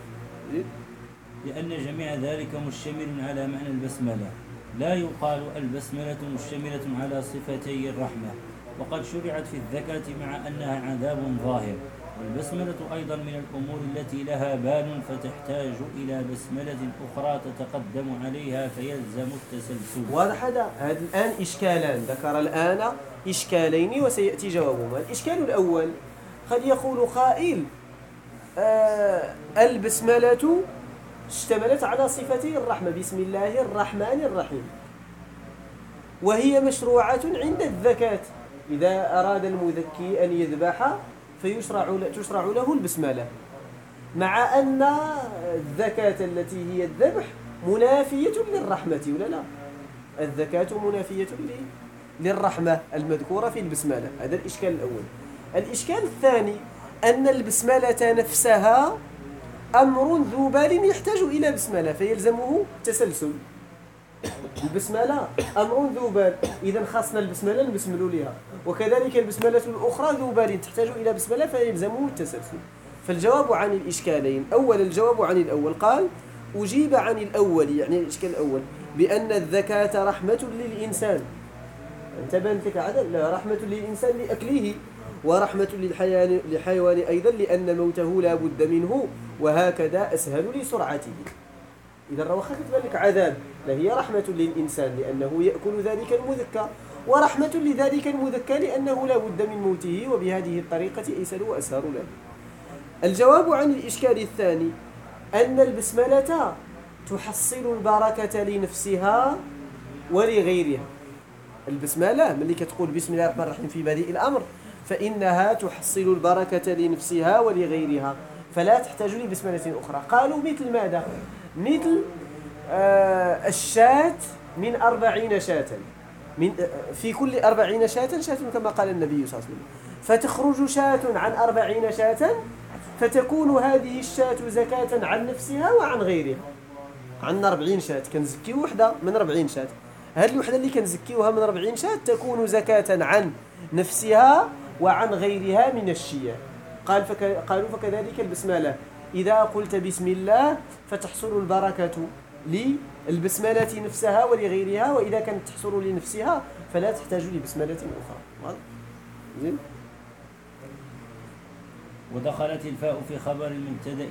لأن جميع ذلك مشتمل على معنى البسملة. لا يقال البسملة مشتملة على صفتي الرحمة، وقد شرعت في الزكاة مع أنها عذاب ظاهر، والبسملة أيضا من الأمور التي لها بال فتحتاج إلى بسملة أخرى تتقدم عليها فيلزم التسلسل. واضح هذا الآن إشكالان، ذكر الآن إشكالين وسيأتي جوابهما. الإشكال الأول قد يقول قائل البسملة اشتملت على صفتي الرحمة، بسم الله الرحمن الرحيم، وهي مشروعة عند الزكاة. إذا أراد المزكي أن يذبح تشرع له البسملة، مع أن الزكاة التي هي الذبح منافية للرحمة، ولا لا؟ الزكاة منافية للرحمة المذكورة في البسملة. هذا الإشكال الأول. الإشكال الثاني أن البسملة نفسها أمر ذو بال يحتاج إلى بسملة فيلزمه تسلسل. البسملة أمر ذو بال، إذا خاصنا البسملة نبسملوا لها، وكذلك البسملة الأخرى ذو بال تحتاج إلى بسملة فيلزمه التسلسل. فالجواب عن الإشكالين، أولا الجواب عن الأول قال أجيب عن الأول يعني الإشكال الأول بأن الذكاة رحمة للإنسان. انتبهت لك عدد؟ لا، رحمة للإنسان لأكله، ورحمة للحيوان أيضا لأن موته لا بد منه، وهكذا أسهل لسرعته. إذا راه واخا كتبان لك عذاب، لا هي رحمة للإنسان لأنه يأكل ذلك المذكى، ورحمة لذلك المذكى لأنه لا بد من موته، وبهذه الطريقة أيسر وأسهر له. الجواب عن الإشكال الثاني أن البسملة تحصل البركة لنفسها ولغيرها. البسملة ملي كتقول بسم الله الرحمن الرحيم في بدء الأمر فإنها تحصل البركة لنفسها ولغيرها، فلا تحتاج لبسملة أخرى. قالوا مثل ماذا؟ مثل الشاة من 40 شاة، في كل 40 شاة كما قال النبي صلى الله عليه وسلم، فتخرج شاة عن 40 شاة، فتكون هذه الشاة زكاة عن نفسها وعن غيرها. عن 40 شاة كنزكي وحدة من 40 شاة، هذه الوحدة اللي كنزكيوها من 40 شاة تكون زكاة عن نفسها وعن غيرها من الشياه. قالوا فكذلك البسملة، إذا قلت بسم الله فتحصل البركة للبسملة نفسها ولغيرها، وإذا كانت تحصل لنفسها فلا تحتاج لبسملة أخرى. زين. ودخلت الفاء في خبر المبتدأ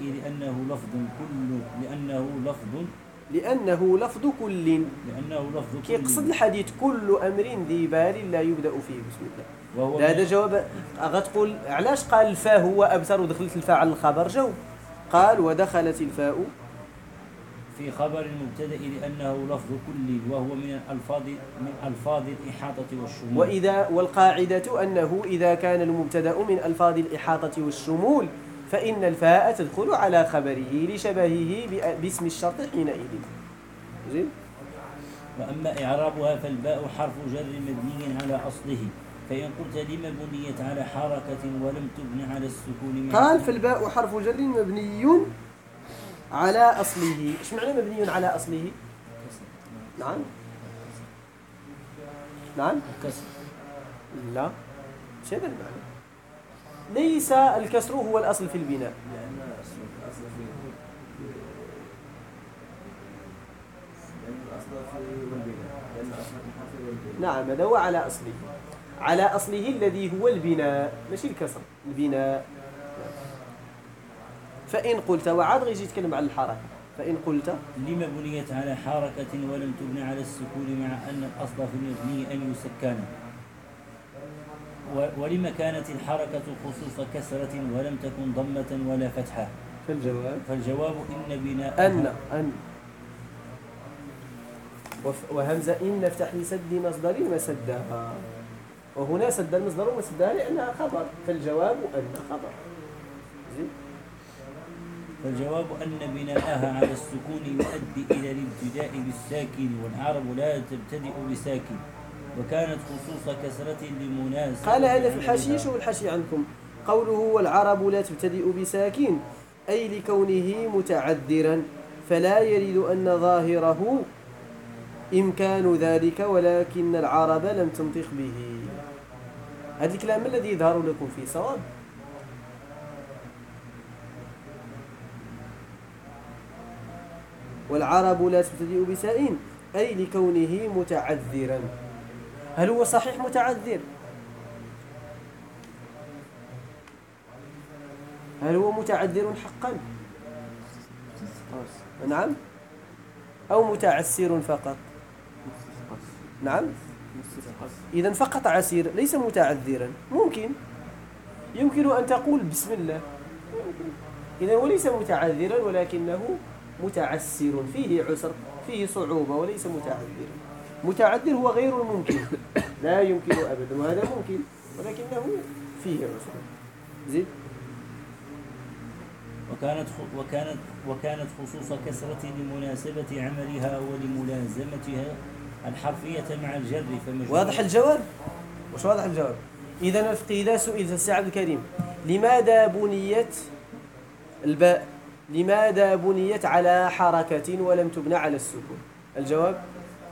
لأنه لفظ كل كيقصد الحديث كل أمر ذي بال لا يبدأ فيه بسم الله. هذا جواب. غتقول علاش قال الفاء هو أبتر ودخلت الفاء على الخبر؟ جاوب. قال ودخلت الفاء في خبر المبتدأ لأنه لفظ كل، وهو من ألفاظ الإحاطة والشمول. والقاعدة أنه إذا كان المبتدأ من ألفاظ الإحاطة والشمول فإن الفاء تدخل على خبره لشبهه باسم الشرط حينئذ. زين. وأما إعرابها فالباء حرف جر مبني على أصله، فإن قلت لما بنيت على حركة ولم تبن على السكون. قال فالباء حرف جر مبني على أصله. إيش معنى مبني على أصله؟ نعم نعم الكسر. لا، شو هذا المعنى؟ ليس الكسر هو الأصل في البناء. نعم، هذا هو على أصله. على أصله الذي هو البناء، ماشي الكسر، البناء. فإن قلت وعاد غيجي يتكلم عن الحركة. فإن قلت لما بنيت على حركة ولم تبن على السكون مع أن الأصل في المبني أن يسكن، ولما كانت الحركة خصوص كسرة ولم تكن ضمة ولا فتحة. فالجواب إن بناء أن وهمزة إن نفتح لسد مصدر مسدها، وهنا سد المصدر ومسدها لأنها خبر، فالجواب أن خبر. زين. فالجواب أن بناءها على السكون يؤدي إلى الابتداء بالساكن، والعرب لا تبتدئ بساكن، وكانت خصوص كسرة لمناسبة. قال هذا في الحاشية. شو الحاشية عندكم؟ قوله والعرب لا تبتدئ بساكن أي لكونه متعذرا، فلا يريد أن ظاهره إمكان ذلك، ولكن العرب لم تنطق به. هذا الكلام الذي يظهر لكم فيه صواب. والعرب لا تبتدئ بساء أي لكونه متعذرا. هل هو صحيح متعذر؟ هل هو متعذر حقا؟ نعم. أو متعسر فقط؟ نعم. إذن فقط عسير ليس متعذرا. يمكن أن تقول بسم الله، إذن وليس متعذرا ولكنه متعسر، فيه عسر، فيه صعوبة، وليس متعذرا. متعذر هو غير الممكن، لا يمكن أبدا، وهذا ممكن ولكنه فيه عسر. زيد. وكانت خصوص كسرة لمناسبة عملها ولملازمتها الحرفية مع الجر. واضح الجواب؟ وش واضح الجواب؟ إذا الفقيه إذا سئل السي عبد الكريم لماذا بنيت الباء لماذا بنيت على حركة ولم تبنى على السكون؟ الجواب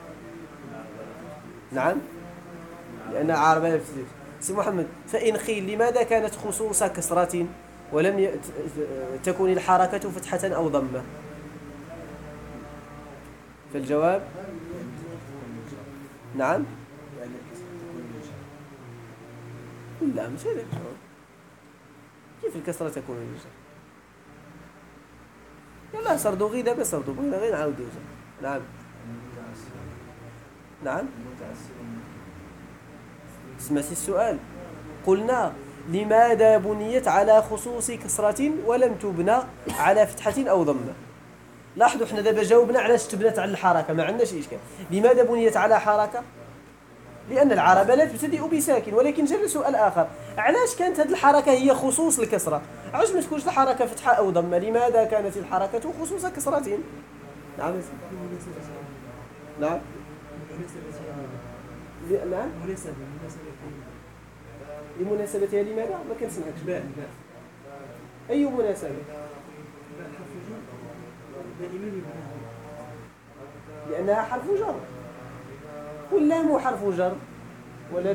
نعم، لأنها عربية بتزيد. سي محمد، فإن قيل لماذا كانت خصوص كسرة ولم تكن الحركة فتحة أو ضمة؟ فالجواب نعم. لا مش هذا الجواب. كيف الكسرة تكون الجر؟ يلا سردوغي دابا سردوغي غير نعاودو. نعم نعم، سمعتي السؤال؟ قلنا لماذا بنيت على خصوص كسرة ولم تبنى على فتحة أو ضمة؟ لاحظوا احنا دابا جاوبنا علاش تبنت على الحركة، ما عندناش إشكال. لماذا بنيت على حركة؟ لأن العربة لا تبتدئ بساكن، ولكن جاء سؤال آخر، علاش كانت هذه الحركة هي خصوص الكسرة؟ علاش ما تكونش الحركة فتحة أو ضمة؟ لماذا كانت الحركة خصوص كسرة؟ نعم نعم نعم، لمناسبتها. لماذا؟ ما كنسمعكش. أي مناسبة؟ لأنها حرف جر، واللام حرف جر ولا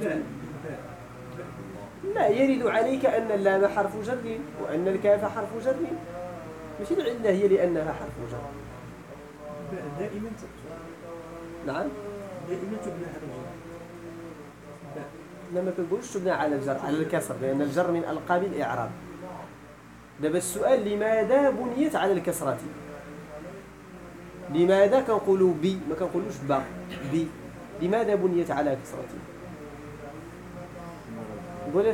لا يرد عليك أن اللام حرف جر وأن الكاف حرف جر، مش العلة هي لأنها حرف جر. دائما نعم دائما تبنى على الجر. لما كنقولش تبنى على الجر، على الكسر، لأن الجر من ألقاب الإعراب. دابا السؤال لماذا بنيت على الكسرة؟ لماذا كنقولوا بي ما كنقولوش با بي؟ لماذا بنيت على كسرة؟ قول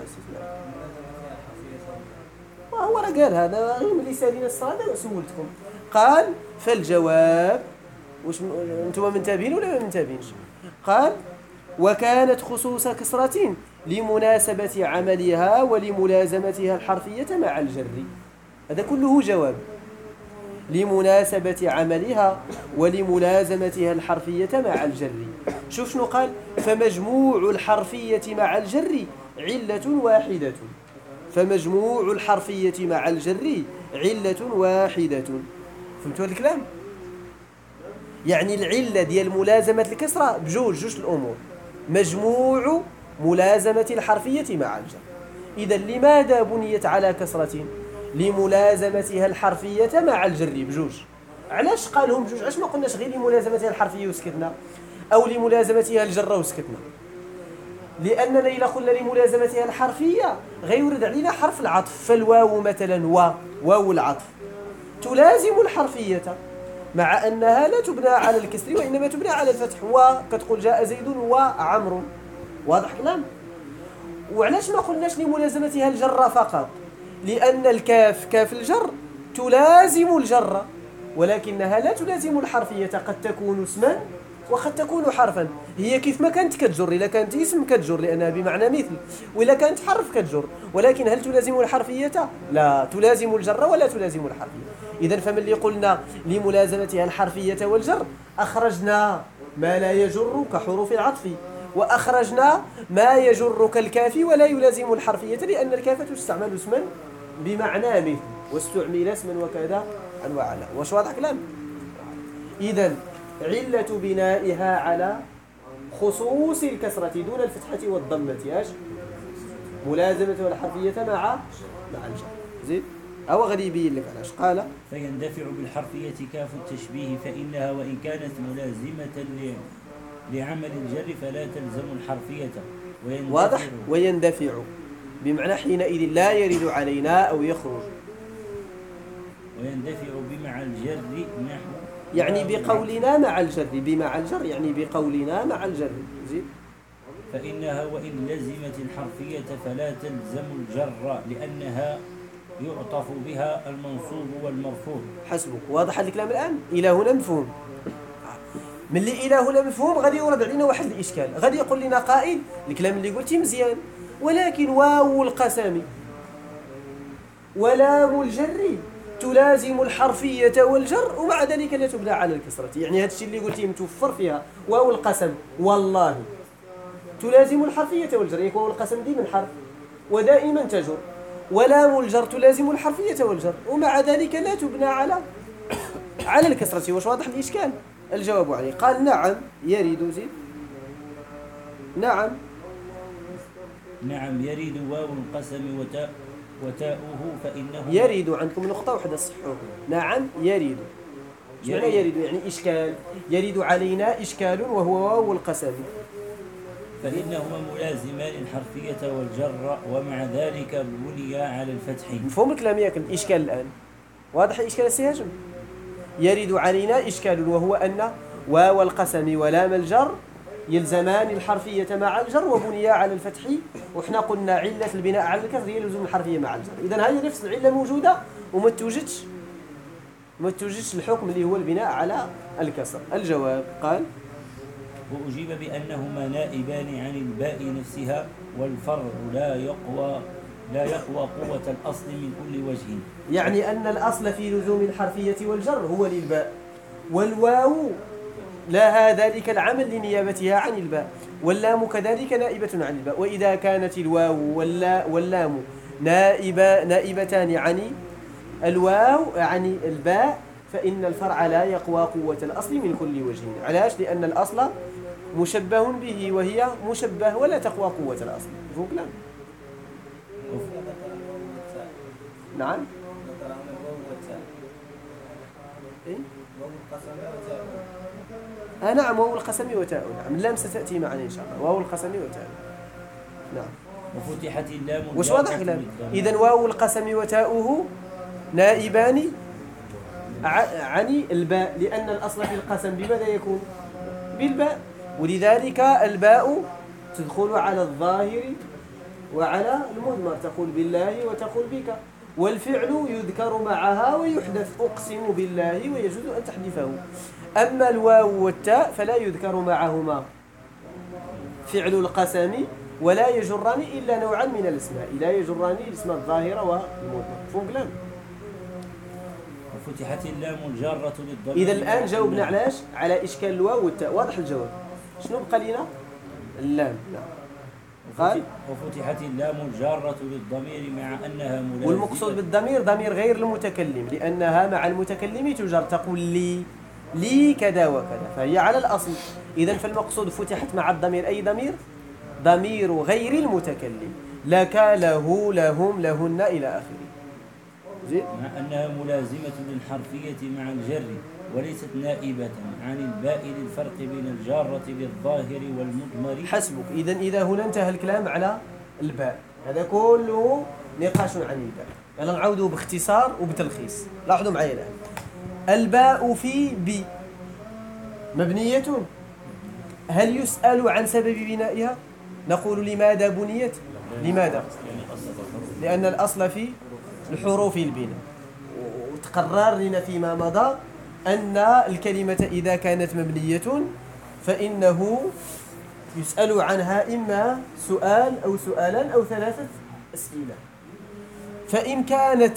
هو راه قال هذا غير ملي سالينا الصراحه سولتكم. قال فالجواب واش انتم منتبهين ولا ما منتبهينش؟ قال وكانت خصوص كسرة لمناسبة عملها ولملازمتها الحرفية مع الجر. هذا كله جواب. لمناسبة عملها ولملازمتها الحرفية مع الجر. شوف شنو قال؟ فمجموع الحرفية مع الجر علة واحدة. فمجموع الحرفية مع الجر علة واحدة. فهمتوا هذا الكلام؟ يعني العلة ديال ملازمة الكسرة بجوج الأمور. مجموع ملازمة الحرفية مع الجر. إذا لماذا بنيت على كسرة؟ لملازمتها الحرفية مع الجر بجوج. علاش قالهم بجوج؟ علاش ما قلناش غير لملازمتها الحرفية وسكتنا، أو لملازمتها الجر وسكتنا؟ لأننا إذا قلنا لملازمتها الحرفية غيورد علينا حرف العطف. فالواو مثلا واو العطف تلازم الحرفية مع أنها لا تبنى على الكسر وإنما تبنى على الفتح. وكتقول جاء زيد وعمر. واضح كلام؟ وعلاش ما قلناش لملازمتها الجر فقط؟ لأن الكاف كاف الجر تلازم الجر ولكنها لا تلازم الحرفية. قد تكون اسما وقد تكون حرفا. هي كيف ما كانت كتجر، إذا كانت اسم كتجر لأنها بمعنى مثل، وإذا كانت حرف كتجر. ولكن هل تلازم الحرفية؟ لا، تلازم الجر ولا تلازم الحرفية. إذن فمن اللي قلنا لملازمتها الحرفية والجر أخرجنا ما لا يجر كحروف العطف، وأخرجنا ما يجر كالكاف ولا يلازم الحرفية، لأن الكاف تستعمل اسما بمعنى مثل، واستعمل اسما وكذا أنواع له. واش واضح كلام؟ إذن علة بنائها على خصوص الكسرة دون الفتحة والضمة اش؟ ملازمة الحرفية مع الجر. زين أو غادي يبين لك علاش. قال فيندفع بالحرفية كاف التشبيه فإنها وإن كانت ملازمة لعمل الجر فلا تلزم الحرفية. واضح؟ ويندفع بمعنى حينئذ لا يرد علينا أو يخرج. ويندفع بمع الجر نحو يعني بقولنا مع الجر. بمع الجر يعني بقولنا مع الجر. زين فإنها وإن لزمت الحرفية فلا تلزم الجر لأنها يعطف بها المنصوب والمرفوع. حسبك. واضح الكلام الآن؟ إلى هنا مفهوم؟ من اللي إلى هنا مفهوم غادي يورد علينا واحد الإشكال. غادي يقول لنا قائل الكلام اللي قلتي مزيان، ولكن واو القسم ولام الجر تلازم الحرفية والجر ومع ذلك لا تبنى على الكسرة. يعني هذا الشيء اللي قلتي متوفر فيها واو القسم والله تلازم الحرفية والجر. يكون واو القسم دي من حرف ودائما تجر، ولام الجر تلازم الحرفية والجر، ومع ذلك لا تبنى على الكسرة. واش واضح الإشكال؟ الجواب عليه قال نعم يريد. زيد. نعم يريد واو القسم وتاؤه فإنه يريد عندكم نقطة واحدة صحوه. نعم يريد. معنى يريد؟ يعني إشكال. يريد علينا إشكال وهو واو القسم، فإنهما ملازمان الحرفية والجر، ومع ذلك بني على الفتح. مفهوم الكلام ياك؟ الإشكال الآن واضح. الإشكال السيهاجم يريد علينا إشكال وهو أن واو القسم ولام الجر يلزمان الحرفية مع الجر وبنيا على الفتح، وإحنا قلنا علة البناء على الكسر هي لزوم الحرفية مع الجر. إذن هذه نفس العلة موجودة وما توجدش الحكم اللي هو البناء على الكسر. الجواب قال وأجيب بأنهما نائبان عن الباء نفسها، والفرع لا يقوى قوة الأصل من كل وجه. يعني أن الأصل في لزوم الحرفية والجر هو للباء، والواو لها ذلك العمل لنيابتها عن الباء، واللام كذلك نائبة عن الباء. وإذا كانت الواو واللام نائبتان عن الواو عن الباء، فإن الفرع لا يقوى قوة الأصل من كل وجه. علاش؟ لأن الأصل مشبه به وهي مشبه ولا تقوى قوة الأصل. مفهوم كلام؟ نعم. نعم واو القسم وتاء. نعم اللام ستأتي معنا إن شاء الله. واو القسم وتاء. نعم. وفتحت اللام. وش واضح كلام؟ إذن واو القسم وتاؤه نائبان عن الباء، لأن الأصل في القسم بماذا يكون؟ بالباء، ولذلك الباء تدخل على الظاهر وعلى المضمر، تقول بالله وتقول بك، والفعل يذكر معها ويحدث، أقسم بالله ويجوز أن تحذفه. أما الواو والتاء فلا يذكر معهما فعل القسم ولا يجران إلا نوعا من الاسماء، لا يجران الاسم الظاهر والمضمر. فهم كلام؟ وفتحت اللام الجارة للضمير. إذا الآن جاوبنا علاش؟ على إشكال الواو والتاء. واضح الجواب. شنو بقى لنا؟ اللام. نعم. قال وفتحت اللام الجارة للضمير مع أنها ملازمة. والمقصود بالضمير ضمير غير المتكلم، لأنها مع المتكلم تجر، تقول لي كذا وكذا، فهي على الأصل. إذا فالمقصود فتحت مع الضمير أي ضمير؟ ضمير غير المتكلم، لك له لهم لهن إلى آخره. زين؟ مع أنها ملازمة للحرفية مع الجر، وليست نائبة عن الباء للفرق بين الجارة بالظاهر والمضمر. حسبك. إذا هنا انتهى الكلام على الباء. هذا كله نقاش عن الباء. يلا نعودوا باختصار وبتلخيص. لاحظوا معي الآن. الباء في بي مبنية. هل يسأل عن سبب بنائها؟ نقول لماذا بنيت؟ لماذا؟ لأن الأصل في الحروف البناء، وتقرر لنا فيما مضى أن الكلمة إذا كانت مبنية فإنه يسأل عنها إما سؤال أو سؤالان أو ثلاثة أسئلة. فإن كانت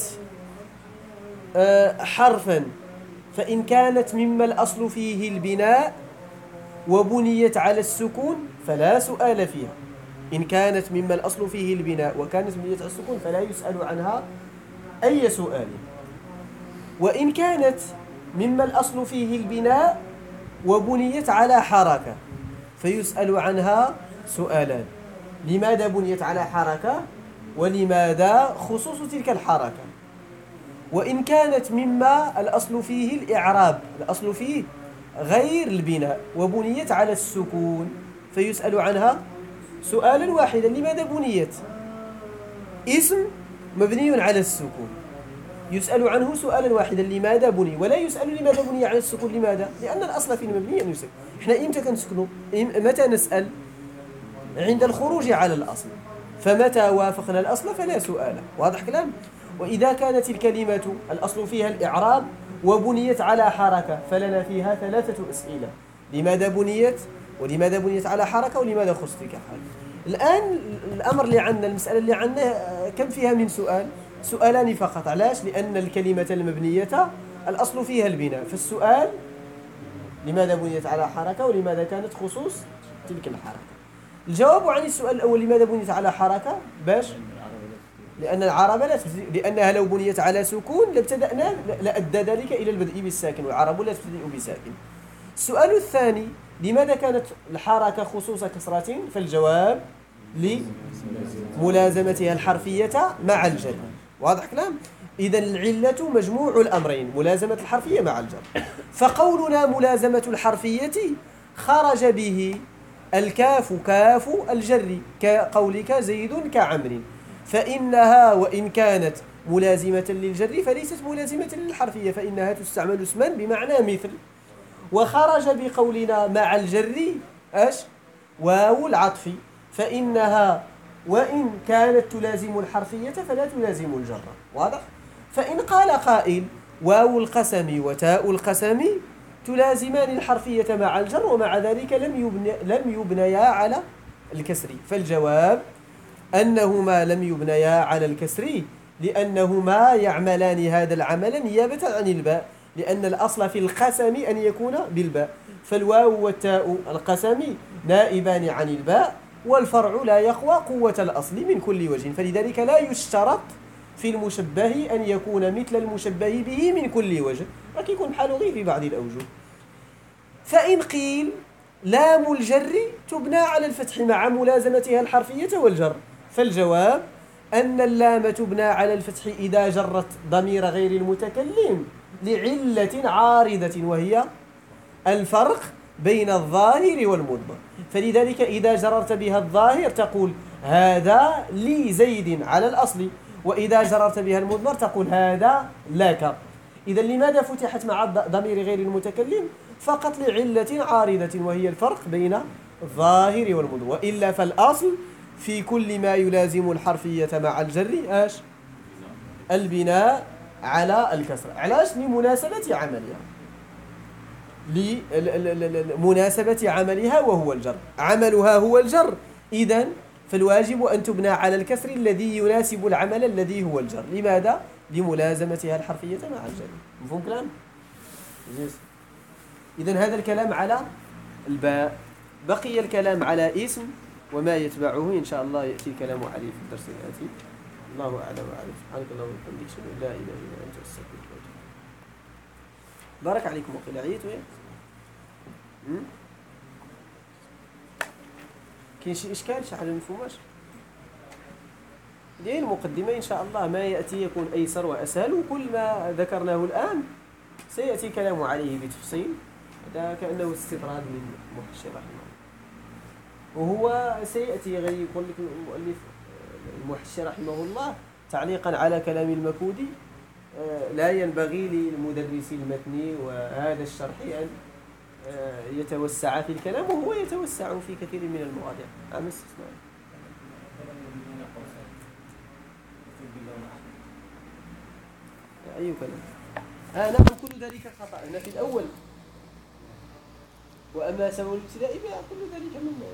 حرفا، فإن كانت مما الأصل فيه البناء وبنيت على السكون فلا سؤال فيها. إن كانت مما الأصل فيه البناء وكانت بنيت على السكون فلا يسأل عنها أي سؤال. وإن كانت مما الأصل فيه البناء وبنيت على حركة فيسأل عنها سؤالان: لماذا بنيت على حركة؟ ولماذا خصوص تلك الحركة؟ وإن كانت مما الأصل فيه الإعراب، الأصل فيه غير البناء وبنيت على السكون فيسأل عنها سؤالا واحدا: لماذا بنيت؟ اسم مبني على السكون يسأل عنه سؤالا واحدا: لماذا بني؟ ولا يسأل لماذا بني على السكون. لماذا؟ لأن الأصل في المبني أن يسكن. إحنا إمتى كنسكنوا؟ متى نسأل؟ عند الخروج على الأصل. فمتى وافقنا الأصل فلا سؤال. واضح كلام؟ وإذا كانت الكلمة الأصل فيها الإعراب وبنيت على حركة فلنا فيها ثلاثة أسئلة: لماذا بنيت؟ ولماذا بنيت على حركة؟ ولماذا خصت تلك الحركة؟ الآن الأمر اللي عندنا، المسألة اللي عندنا كم فيها من سؤال؟ سؤالان فقط. علاش؟ لأن الكلمة المبنية الأصل فيها البناء، فالسؤال لماذا بنيت على حركة ولماذا كانت خصوص تلك الحركة. الجواب عن السؤال الأول: لماذا بنيت على حركة؟ باش لأن العرب لا تبتدئ، لأنها لو بنيت على سكون لابتدأنا لأدى ذلك إلى البدء بالساكن، والعرب لا تبتدئ بساكن. السؤال الثاني: لماذا كانت الحركة خصوص كسرة؟ فالجواب: لملازمتها الحرفية مع الجر. واضح كلام؟ إذن العلة مجموع الأمرين، ملازمة الحرفية مع الجر. فقولنا ملازمة الحرفية خرج به الكاف كاف الجر، كقولك زيد كعمر، فإنها وإن كانت ملازمة للجر فليست ملازمة للحرفية، فإنها تستعمل اسما بمعنى مثل. وخرج بقولنا مع الجر واو العطف، فإنها وإن كانت تلازم الحرفية فلا تلازم الجر. واضح؟ فإن قال قائل: واو القسم وتاء القسم تلازمان الحرفية مع الجر ومع ذلك لم يبنيا على الكسر، فالجواب أنهما لم يبنيا على الكسر لأنهما يعملان هذا العمل نيابة عن الباء، لأن الأصل في القسم أن يكون بالباء، فالواو والتاء القسم نائبان عن الباء، والفرع لا يقوى قوة الأصل من كل وجه، فلذلك لا يشترط في المشبه أن يكون مثل المشبه به من كل وجه، لكن يكون بحاله غير في بعض الأوجه. فإن قيل: لام الجر تبنى على الفتح مع ملازمتها الحرفية والجر، فالجواب أن اللام تبنى على الفتح إذا جرت ضمير غير المتكلم لعلة عارضة، وهي الفرق بين الظاهر والمضمر. فلذلك إذا جررت بها الظاهر تقول: هذا لي زيد على الأصل، وإذا جررت بها المضمر تقول: هذا لك. إذا لماذا فتحت مع ضمير غير المتكلم؟ فقط لعلة عارضة، وهي الفرق بين الظاهر والمضمر، وإلا فالأصل في كل ما يلازم الحرفية مع الجر البناء على الكسر. علاش؟ لمناسبة عملها، لمناسبة عملها وهو الجر، عملها هو الجر، إذن فالواجب أن تبنى على الكسر الذي يناسب العمل الذي هو الجر. لماذا؟ لملازمتها الحرفية مع الجر. مفهوم كلام؟ إذن هذا الكلام على الباء. بقي الكلام على اسم وما يتبعه إن شاء الله يأتي الكلام عليه في الدرس الآتي. الله أعلم وأعلم. سبحانك اللهم وبحمدك أشهد أن لا إله إلا أنت أستغفرك وأتوب إليك. بارك عليكم وقيل عيت وين؟ كاين شي إشكال، شي حاجة ما مفهوماش؟ ديال المقدمة إن شاء الله ما يأتي يكون أيسر وأسهل، وكل ما ذكرناه الآن سيأتي الكلام عليه بتفصيل. هذا كأنه استطراد من محشي رحمه الله، وهو سيأتي غير يقول لك المؤلف المحشي رحمه الله تعليقا على كلام المكودي: لا ينبغي للمدرس المتني وهذا الشرح أن يتوسع في الكلام، وهو يتوسع في كثير من المواضيع. عام استثناء. أي كلام؟ نعم، كل ذلك خطأ في الأول، وأما سبب الابتداء كل ذلك من